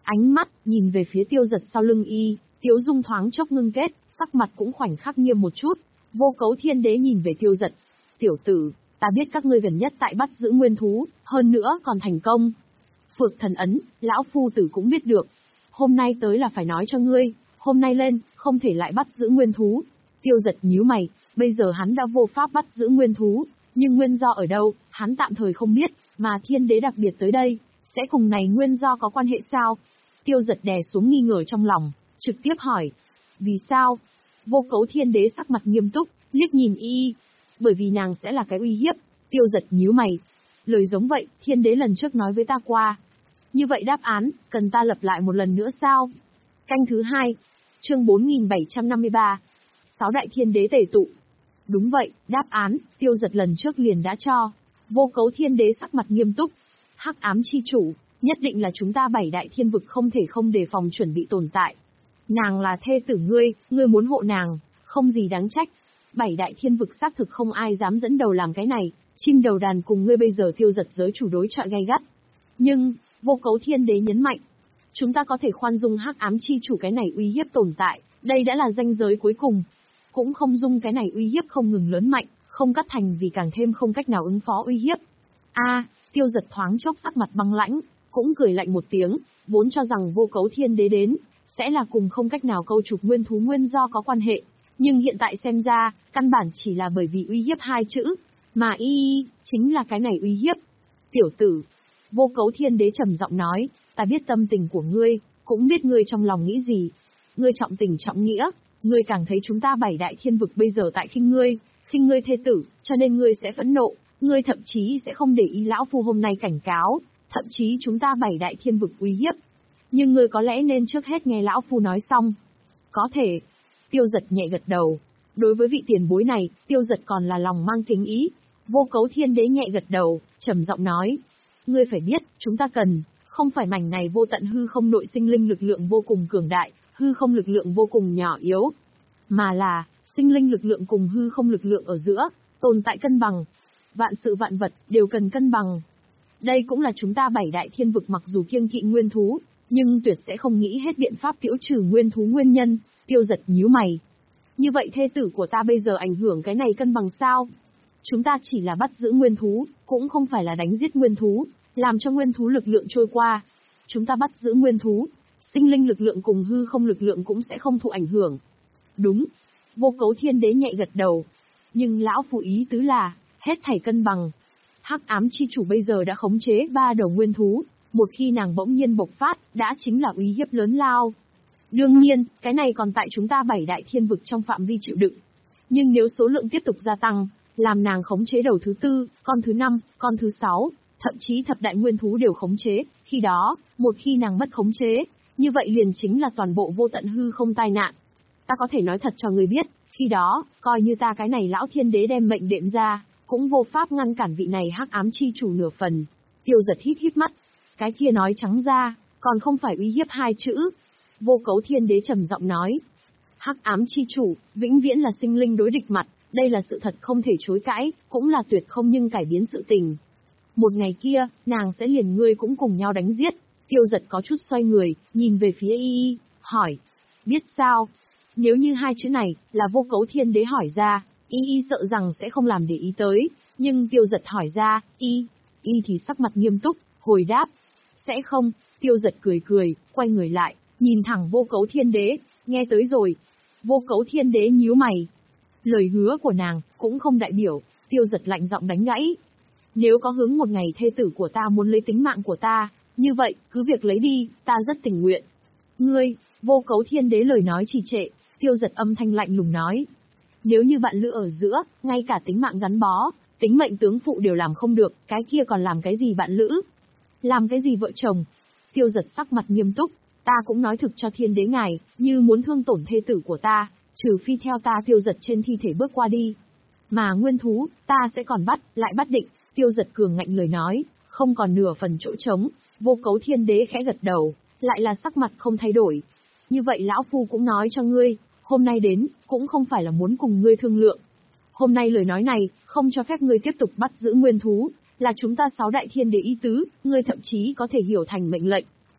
Ánh mắt, nhìn về phía Tiêu Giật sau lưng y, Tiếu Dung thoáng chốc ngưng kết, sắc mặt cũng khoảnh khắc nghiêm một chút. Vô Cấu Thiên Đế nhìn về Tiêu Giật. Tiểu tử, ta biết các ngươi gần nhất tại bắt giữ nguyên thú, hơn nữa còn thành công. Phược thần ấn, lão phu tử cũng biết được. Hôm nay tới là phải nói cho ngươi, hôm nay lên, không thể lại bắt giữ nguyên thú. Tiêu Giật nhíu mày, bây giờ hắn đã vô pháp bắt giữ nguyên thú, nhưng nguyên do ở đâu, hắn tạm thời không biết, mà Thiên Đế đặc biệt tới đây, sẽ cùng này nguyên do có quan hệ sao? Tiêu Giật đè xuống nghi ngờ trong lòng, trực tiếp hỏi. Vì sao? Vô Cấu Thiên Đế sắc mặt nghiêm túc, liếc nhìn y. Bởi vì nàng sẽ là cái uy hiếp. Tiêu Giật nhíu mày. Lời giống vậy, Thiên Đế lần trước nói với ta qua. Như vậy đáp án, cần ta lặp lại một lần nữa sao? Canh thứ hai, chương bốn nghìn bảy trăm năm mươi ba. Sáu đại Thiên Đế tề tụ. Đúng vậy, đáp án, Tiêu Giật lần trước liền đã cho. Vô Cấu Thiên Đế sắc mặt nghiêm túc. Hắc ám chi chủ, nhất định là chúng ta bảy đại thiên vực không thể không đề phòng chuẩn bị tồn tại. Nàng là thê tử ngươi, ngươi muốn hộ nàng, không gì đáng trách. Bảy đại thiên vực xác thực không ai dám dẫn đầu làm cái này, chim đầu đàn cùng ngươi bây giờ Tiêu Giật giới chủ đối chọi gay gắt. Nhưng, Vô Cấu Thiên Đế nhấn mạnh, chúng ta có thể khoan dung hắc ám chi chủ cái này uy hiếp tồn tại, đây đã là ranh giới cuối cùng. Cũng không dung cái này uy hiếp không ngừng lớn mạnh, không cắt thành vì càng thêm không cách nào ứng phó uy hiếp. A, Tiêu Giật thoáng chốc sắc mặt băng lãnh, cũng cười lạnh một tiếng, vốn cho rằng Vô Cấu Thiên Đế đến, sẽ là cùng không cách nào câu trục nguyên thú nguyên do có quan hệ. Nhưng hiện tại xem ra, căn bản chỉ là bởi vì uy hiếp hai chữ, mà y, chính là cái này uy hiếp. Tiểu tử, Vô Cấu Thiên Đế trầm giọng nói, ta biết tâm tình của ngươi, cũng biết ngươi trong lòng nghĩ gì. Ngươi trọng tình trọng nghĩa, ngươi càng thấy chúng ta bảy đại thiên vực bây giờ tại khinh ngươi, khinh ngươi thê tử, cho nên ngươi sẽ phẫn nộ, ngươi thậm chí sẽ không để ý lão phu hôm nay cảnh cáo, thậm chí chúng ta bảy đại thiên vực uy hiếp. Nhưng ngươi có lẽ nên trước hết nghe lão phu nói xong. Có thể. Tiêu Giật nhẹ gật đầu. Đối với vị tiền bối này, Tiêu Giật còn là lòng mang kính ý. Vô Cấu Thiên Đế nhẹ gật đầu, trầm giọng nói. Ngươi phải biết, chúng ta cần, không phải mảnh này vô tận hư không nội sinh linh lực lượng vô cùng cường đại, hư không lực lượng vô cùng nhỏ yếu. Mà là, sinh linh lực lượng cùng hư không lực lượng ở giữa, tồn tại cân bằng. Vạn sự vạn vật, đều cần cân bằng. Đây cũng là chúng ta bảy đại thiên vực mặc dù kiêng kỵ nguyên thú, nhưng tuyệt sẽ không nghĩ hết biện pháp tiêu trừ nguyên thú nguyên nhân. Tiêu Giật nhíu mày. Như vậy thê tử của ta bây giờ ảnh hưởng cái này cân bằng sao? Chúng ta chỉ là bắt giữ nguyên thú, cũng không phải là đánh giết nguyên thú, làm cho nguyên thú lực lượng trôi qua. Chúng ta bắt giữ nguyên thú, sinh linh lực lượng cùng hư không lực lượng cũng sẽ không thụ ảnh hưởng. Đúng. Vô Cấu Thiên Đế nhẹ gật đầu. Nhưng lão phu ý tứ là, hết thảy cân bằng. Hắc ám chi chủ bây giờ đã khống chế ba đầu nguyên thú, một khi nàng bỗng nhiên bộc phát, đã chính là uy hiếp lớn lao. Đương nhiên, cái này còn tại chúng ta bảy đại thiên vực trong phạm vi chịu đựng. Nhưng nếu số lượng tiếp tục gia tăng, làm nàng khống chế đầu thứ tư, con thứ năm, con thứ sáu, thậm chí thập đại nguyên thú đều khống chế, khi đó, một khi nàng mất khống chế, như vậy liền chính là toàn bộ vô tận hư không tai nạn. Ta có thể nói thật cho người biết, khi đó, coi như ta cái này lão thiên đế đem mệnh đệm ra, cũng vô pháp ngăn cản vị này hắc ám chi chủ nửa phần. Tiêu Giật híp híp mắt, cái kia nói trắng ra, còn không phải uy hiếp hai chữ. Vô Cấu Thiên Đế trầm giọng nói, hắc ám chi chủ, vĩnh viễn là sinh linh đối địch mặt, đây là sự thật không thể chối cãi, cũng là tuyệt không nhưng cải biến sự tình. Một ngày kia, nàng sẽ liền ngươi cũng cùng nhau đánh giết. Tiêu Giật có chút xoay người, nhìn về phía y y, hỏi, biết sao? Nếu như hai chữ này, là Vô Cấu Thiên Đế hỏi ra, y y sợ rằng sẽ không làm để ý tới, nhưng Tiêu Giật hỏi ra, y, y thì sắc mặt nghiêm túc, hồi đáp, sẽ không. Tiêu Giật cười cười, quay người lại, nhìn thẳng Vô Cấu Thiên Đế, nghe tới rồi. Vô Cấu Thiên Đế nhíu mày. Lời hứa của nàng, cũng không đại biểu. Tiêu Giật lạnh giọng đánh gãy. Nếu có hướng một ngày thê tử của ta muốn lấy tính mạng của ta, như vậy, cứ việc lấy đi, ta rất tình nguyện. Ngươi, Vô Cấu Thiên Đế lời nói trì trệ. Tiêu Giật âm thanh lạnh lùng nói, nếu như bạn lữ ở giữa, ngay cả tính mạng gắn bó, tính mệnh tướng phụ đều làm không được, cái kia còn làm cái gì bạn lữ? Làm cái gì vợ chồng? Tiêu Giật sắc mặt nghiêm túc, ta cũng nói thực cho Thiên Đế ngài, như muốn thương tổn thê tử của ta, trừ phi theo ta Tiêu Giật trên thi thể bước qua đi. Mà nguyên thú, ta sẽ còn bắt, lại bắt định. Tiêu Giật cường ngạnh lời nói, không còn nửa phần chỗ trống. Vô Cấu Thiên Đế khẽ gật đầu, lại là sắc mặt không thay đổi. Như vậy lão phu cũng nói cho ngươi, hôm nay đến, cũng không phải là muốn cùng ngươi thương lượng. Hôm nay lời nói này, không cho phép ngươi tiếp tục bắt giữ nguyên thú, là chúng ta sáu đại thiên đế ý tứ, ngươi thậm chí có thể hiểu thành mệnh lệnh.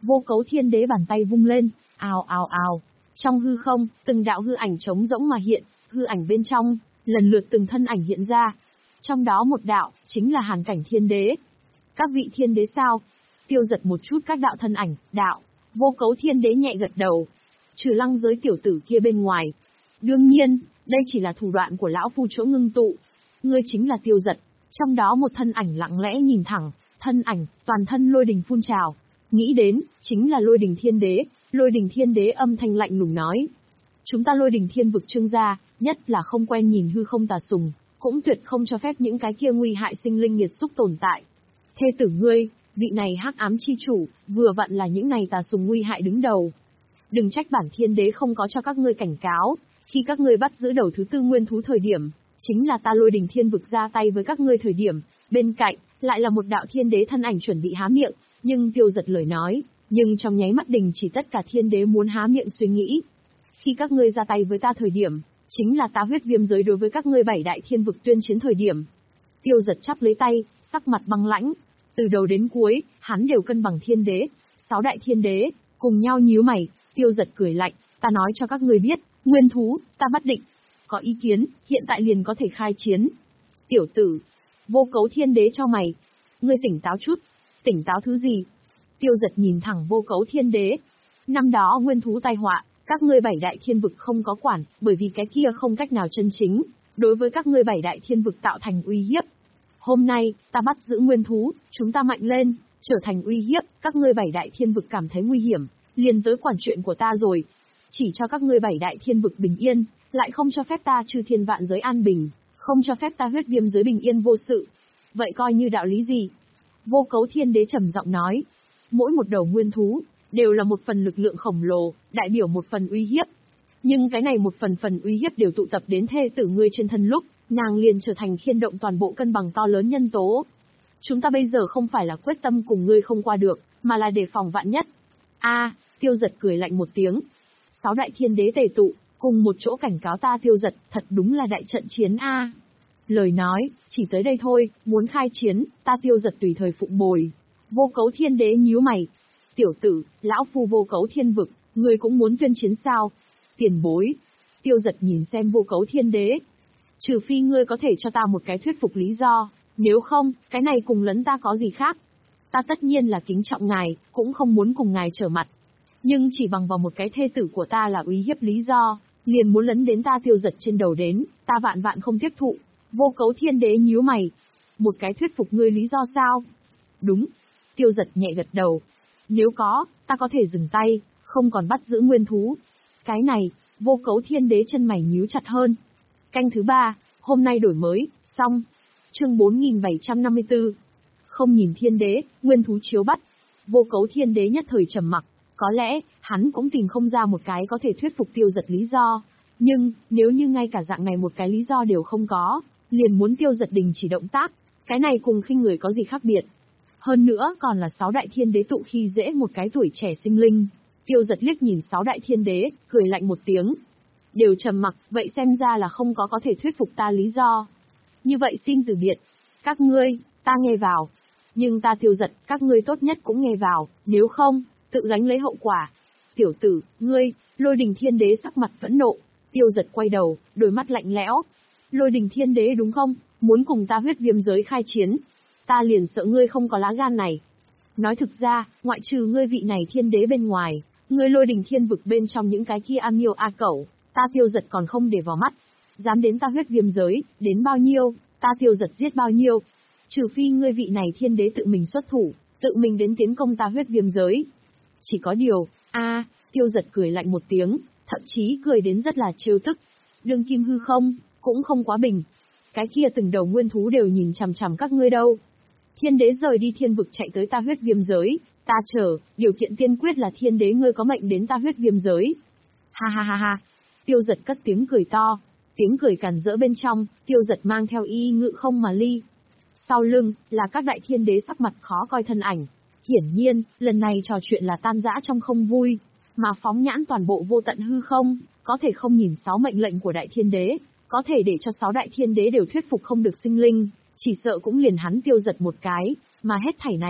Vô Cấu Thiên Đế bàn tay vung lên, ào ào ào. Trong hư không, từng đạo hư ảnh trống rỗng mà hiện, hư ảnh bên trong, lần lượt từng thân ảnh hiện ra. Trong đó một đạo, chính là Hàn Cảnh Thiên Đế. Các vị thiên đế sao? Tiêu Giật một chút các đạo thân ảnh, đạo. Vô Cấu Thiên Đế nhẹ gật đầu. Trừ Lăng Giới tiểu tử kia bên ngoài. Đương nhiên, đây chỉ là thủ đoạn của lão phu chỗ ngưng tụ. Ngươi chính là Tiêu Giật. Trong đó một thân ảnh lặng lẽ nhìn thẳng, thân ảnh, toàn thân lôi đình phun trào. Nghĩ đến, chính là Lôi Đình Thiên Đế. Lôi Đình Thiên Đế âm thanh lạnh lùng nói. Chúng ta Lôi Đình Thiên vực Trương gia, nhất là không quen nhìn hư không tà sùng, cũng tuyệt không cho phép những cái kia nguy hại sinh linh nghiệt xúc tồn tại. Thê tử ngươi, vị này hắc ám chi chủ, vừa vặn là những này tà sùng nguy hại đứng đầu. Đừng trách bản thiên đế không có cho các ngươi cảnh cáo, khi các ngươi bắt giữ đầu thứ tư nguyên thú thời điểm, chính là ta Lôi Đình Thiên vực ra tay với các ngươi thời điểm, bên cạnh, lại là một đạo thiên đế thân ảnh chuẩn bị há miệng, nhưng Tiêu Giật lời nói, nhưng trong nháy mắt đình chỉ tất cả thiên đế muốn há miệng suy nghĩ. Khi các ngươi ra tay với ta thời điểm, chính là ta huyết viêm giới đối với các ngươi bảy đại thiên vực tuyên chiến thời điểm. Tiêu Giật chắp lấy tay, sắc mặt băng lãnh. Từ đầu đến cuối, hắn đều cân bằng thiên đế, sáu đại thiên đế, cùng nhau nhíu mày. Tiêu Giật cười lạnh, ta nói cho các ngươi biết, nguyên thú, ta bắt định. Có ý kiến, hiện tại liền có thể khai chiến. Tiểu tử, Vô Cấu Thiên Đế cho mày. Ngươi tỉnh táo chút. Tỉnh táo thứ gì? Tiêu Giật nhìn thẳng Vô Cấu Thiên Đế. Năm đó nguyên thú tai họa, các ngươi bảy đại thiên vực không có quản, bởi vì cái kia không cách nào chân chính, đối với các ngươi bảy đại thiên vực tạo thành uy hiếp. Hôm nay, ta bắt giữ nguyên thú, chúng ta mạnh lên, trở thành uy hiếp, các ngươi bảy đại thiên vực cảm thấy nguy hiểm, liền tới quản chuyện của ta rồi. Chỉ cho các ngươi bảy đại thiên vực bình yên, lại không cho phép ta Chư Thiên Vạn Giới an bình, không cho phép ta huyết viêm giới bình yên vô sự. Vậy coi như đạo lý gì? Vô Cấu Thiên Đế trầm giọng nói, mỗi một đầu nguyên thú, đều là một phần lực lượng khổng lồ, đại biểu một phần uy hiếp. Nhưng cái này một phần phần uy hiếp đều tụ tập đến thê tử ngươi trên thân lúc, nàng liền trở thành khiên động toàn bộ cân bằng to lớn nhân tố. Chúng ta bây giờ không phải là quyết tâm cùng ngươi không qua được, mà là đề phòng vạn nhất. A, Tiêu Giật cười lạnh một tiếng. Sáu đại thiên đế tề tụ, cùng một chỗ cảnh cáo ta Tiêu Giật, thật đúng là đại trận chiến a. Lời nói, chỉ tới đây thôi, muốn khai chiến, ta Tiêu Giật tùy thời phụng bồi. Vô Cấu Thiên Đế nhíu mày. Tiểu tử, lão phu Vô Cấu Thiên vực, ngươi cũng muốn tuyên chiến sao? Tiền bối. Tiêu Giật nhìn xem Vô Cấu Thiên Đế. Trừ phi ngươi có thể cho ta một cái thuyết phục lý do, nếu không, cái này cùng lấn ta có gì khác. Ta tất nhiên là kính trọng ngài, cũng không muốn cùng ngài trở mặt. Nhưng chỉ bằng vào một cái thê tử của ta là uy hiếp lý do, liền muốn lấn đến ta Tiêu Giật trên đầu đến, ta vạn vạn không tiếp thụ. Vô Cấu Thiên Đế nhíu mày. Một cái thuyết phục ngươi lý do sao? Đúng. Tiêu Giật nhẹ gật đầu. Nếu có, ta có thể dừng tay, không còn bắt giữ nguyên thú. Cái này, Vô Cấu Thiên Đế chân mày nhíu chặt hơn. Canh thứ ba, hôm nay đổi mới, xong. Chương bốn nghìn bảy trăm năm mươi tư. Không nhìn thiên đế, nguyên thú chiếu bắt. Vô Cấu Thiên Đế nhất thời trầm mặc, có lẽ, hắn cũng tìm không ra một cái có thể thuyết phục Tiêu Giật lý do. Nhưng, nếu như ngay cả dạng này một cái lý do đều không có, liền muốn Tiêu Giật đình chỉ động tác, cái này cùng khinh người có gì khác biệt. Hơn nữa còn là sáu đại thiên đế tụ khi dễ một cái tuổi trẻ sinh linh. Tiêu Giật liếc nhìn sáu đại thiên đế, cười lạnh một tiếng. Đều trầm mặc, vậy xem ra là không có có thể thuyết phục ta lý do. Như vậy xin từ biệt. Các ngươi, ta nghe vào. Nhưng ta Tiêu Giật, các ngươi tốt nhất cũng nghe vào, nếu không, tự gánh lấy hậu quả. Tiểu tử, ngươi, Lôi Đình Thiên Đế sắc mặt phẫn nộ. Tiêu Giật quay đầu, đôi mắt lạnh lẽo. Lôi Đình Thiên Đế đúng không? Muốn cùng ta huyết viêm giới khai chiến. Ta liền sợ ngươi không có lá gan này. Nói thực ra, ngoại trừ ngươi vị này thiên đế bên ngoài, ngươi Lôi Đình Thiên vực bên trong những cái kia am miêu a cẩu, ta Tiêu Giật còn không để vào mắt. Dám đến ta huyết viêm giới, đến bao nhiêu, ta Tiêu Giật giết bao nhiêu. Trừ phi ngươi vị này thiên đế tự mình xuất thủ, tự mình đến tiến công ta huyết viêm giới. Chỉ có điều, a, Tiêu Giật cười lạnh một tiếng, thậm chí cười đến rất là trêu tức. Đương kim hư không, cũng không quá bình. Cái kia từng đầu nguyên thú đều nhìn chằm chằm các ngươi đâu. Thiên đế rời đi thiên vực chạy tới ta huyết viêm giới, ta chờ, điều kiện tiên quyết là thiên đế ngươi có mệnh đến ta huyết viêm giới. Ha ha ha ha. Tiêu Giật cất tiếng cười to, tiếng cười càn rỡ bên trong, Tiêu Giật mang theo y ngự không mà ly. Sau lưng, là các đại thiên đế sắc mặt khó coi thân ảnh. Hiển nhiên, lần này trò chuyện là tan rã trong không vui, mà phóng nhãn toàn bộ vô tận hư không, có thể không nhìn sáu mệnh lệnh của đại thiên đế, có thể để cho sáu đại thiên đế đều thuyết phục không được sinh linh, chỉ sợ cũng liền hắn Tiêu Giật một cái, mà hết thảy này,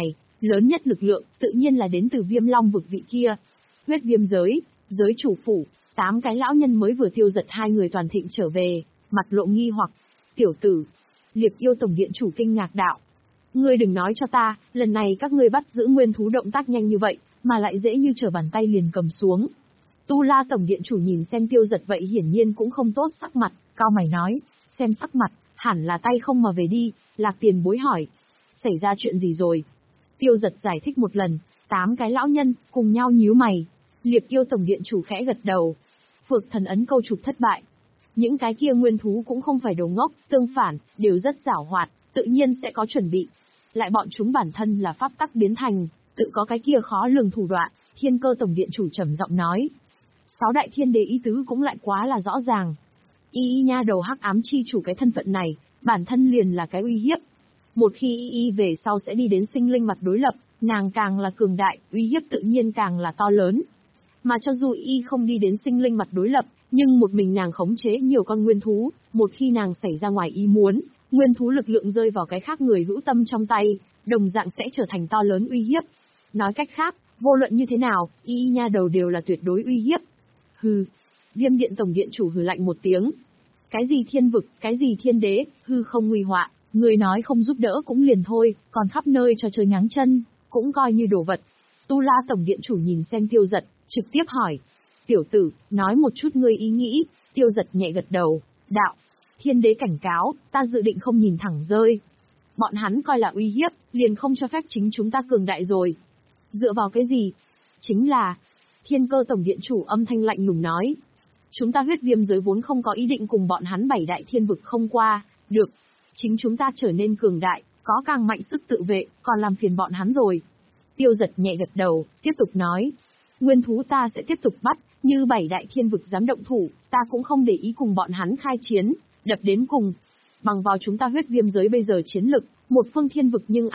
Lớn nhất lực lượng, tự nhiên là đến từ Viêm Long vực vị kia. Huyết viêm giới, giới chủ phủ, tám cái lão nhân mới vừa tiêu diệt hai người toàn thịnh trở về, mặt lộ nghi hoặc. Tiểu tử, Liệp Yêu tổng điện chủ kinh ngạc đạo. Ngươi đừng nói cho ta, lần này các ngươi bắt giữ nguyên thú động tác nhanh như vậy, mà lại dễ như trở bàn tay liền cầm xuống. Tu La tổng điện chủ nhìn xem tiêu giật vậy hiển nhiên cũng không tốt sắc mặt, cao mày nói, xem sắc mặt, hẳn là tay không mà về đi. Lạc Tiền Bối hỏi, xảy ra chuyện gì rồi? Tiêu giật giải thích một lần, tám cái lão nhân, cùng nhau nhíu mày. Liệp Yêu tổng điện chủ khẽ gật đầu. Phược thần ấn câu trục thất bại. Những cái kia nguyên thú cũng không phải đồ ngốc, tương phản, đều rất giảo hoạt, tự nhiên sẽ có chuẩn bị. Lại bọn chúng bản thân là pháp tắc biến thành, tự có cái kia khó lường thủ đoạn. Thiên Cơ tổng điện chủ trầm giọng nói. Sáu đại thiên đế ý tứ cũng lại quá là rõ ràng. Y y nha đầu hắc ám chi chủ cái thân phận này, bản thân liền là cái uy hiếp. Một khi y y về sau sẽ đi đến sinh linh mặt đối lập, nàng càng là cường đại, uy hiếp tự nhiên càng là to lớn. Mà cho dù y không đi đến sinh linh mặt đối lập, nhưng một mình nàng khống chế nhiều con nguyên thú, một khi nàng xảy ra ngoài ý muốn, nguyên thú lực lượng rơi vào cái khác người hữu tâm trong tay, đồng dạng sẽ trở thành to lớn uy hiếp. Nói cách khác, vô luận như thế nào, y y nha đầu đều là tuyệt đối uy hiếp. Hừ, Viêm điện tổng điện chủ hừ lạnh một tiếng. Cái gì thiên vực, cái gì thiên đế, hư không nguy họa, người nói không giúp đỡ cũng liền thôi, còn khắp nơi cho chơi ngáng chân, cũng coi như đồ vật. Tu La tổng điện chủ nhìn xem tiêu giật, trực tiếp hỏi. Tiểu tử, nói một chút ngươi ý nghĩ. Tiêu giật nhẹ gật đầu, đạo. Thiên đế cảnh cáo, ta dự định không nhìn thẳng rơi. Bọn hắn coi là uy hiếp, liền không cho phép chính chúng ta cường đại rồi. Dựa vào cái gì? Chính là... Thiên Cơ tổng điện chủ âm thanh lạnh lùng nói. Chúng ta huyết viêm giới vốn không có ý định cùng bọn hắn bảy đại thiên vực không qua, được. Chính chúng ta trở nên cường đại, có càng mạnh sức tự vệ, còn làm phiền bọn hắn rồi. Tiêu giật nhẹ gật đầu, tiếp tục nói. Nguyên thú ta sẽ tiếp tục bắt, như bảy đại thiên vực dám động thủ, ta cũng không để ý cùng bọn hắn khai chiến, đập đến cùng. Bằng vào chúng ta huyết viêm giới bây giờ chiến lực, một phương thiên vực nhưng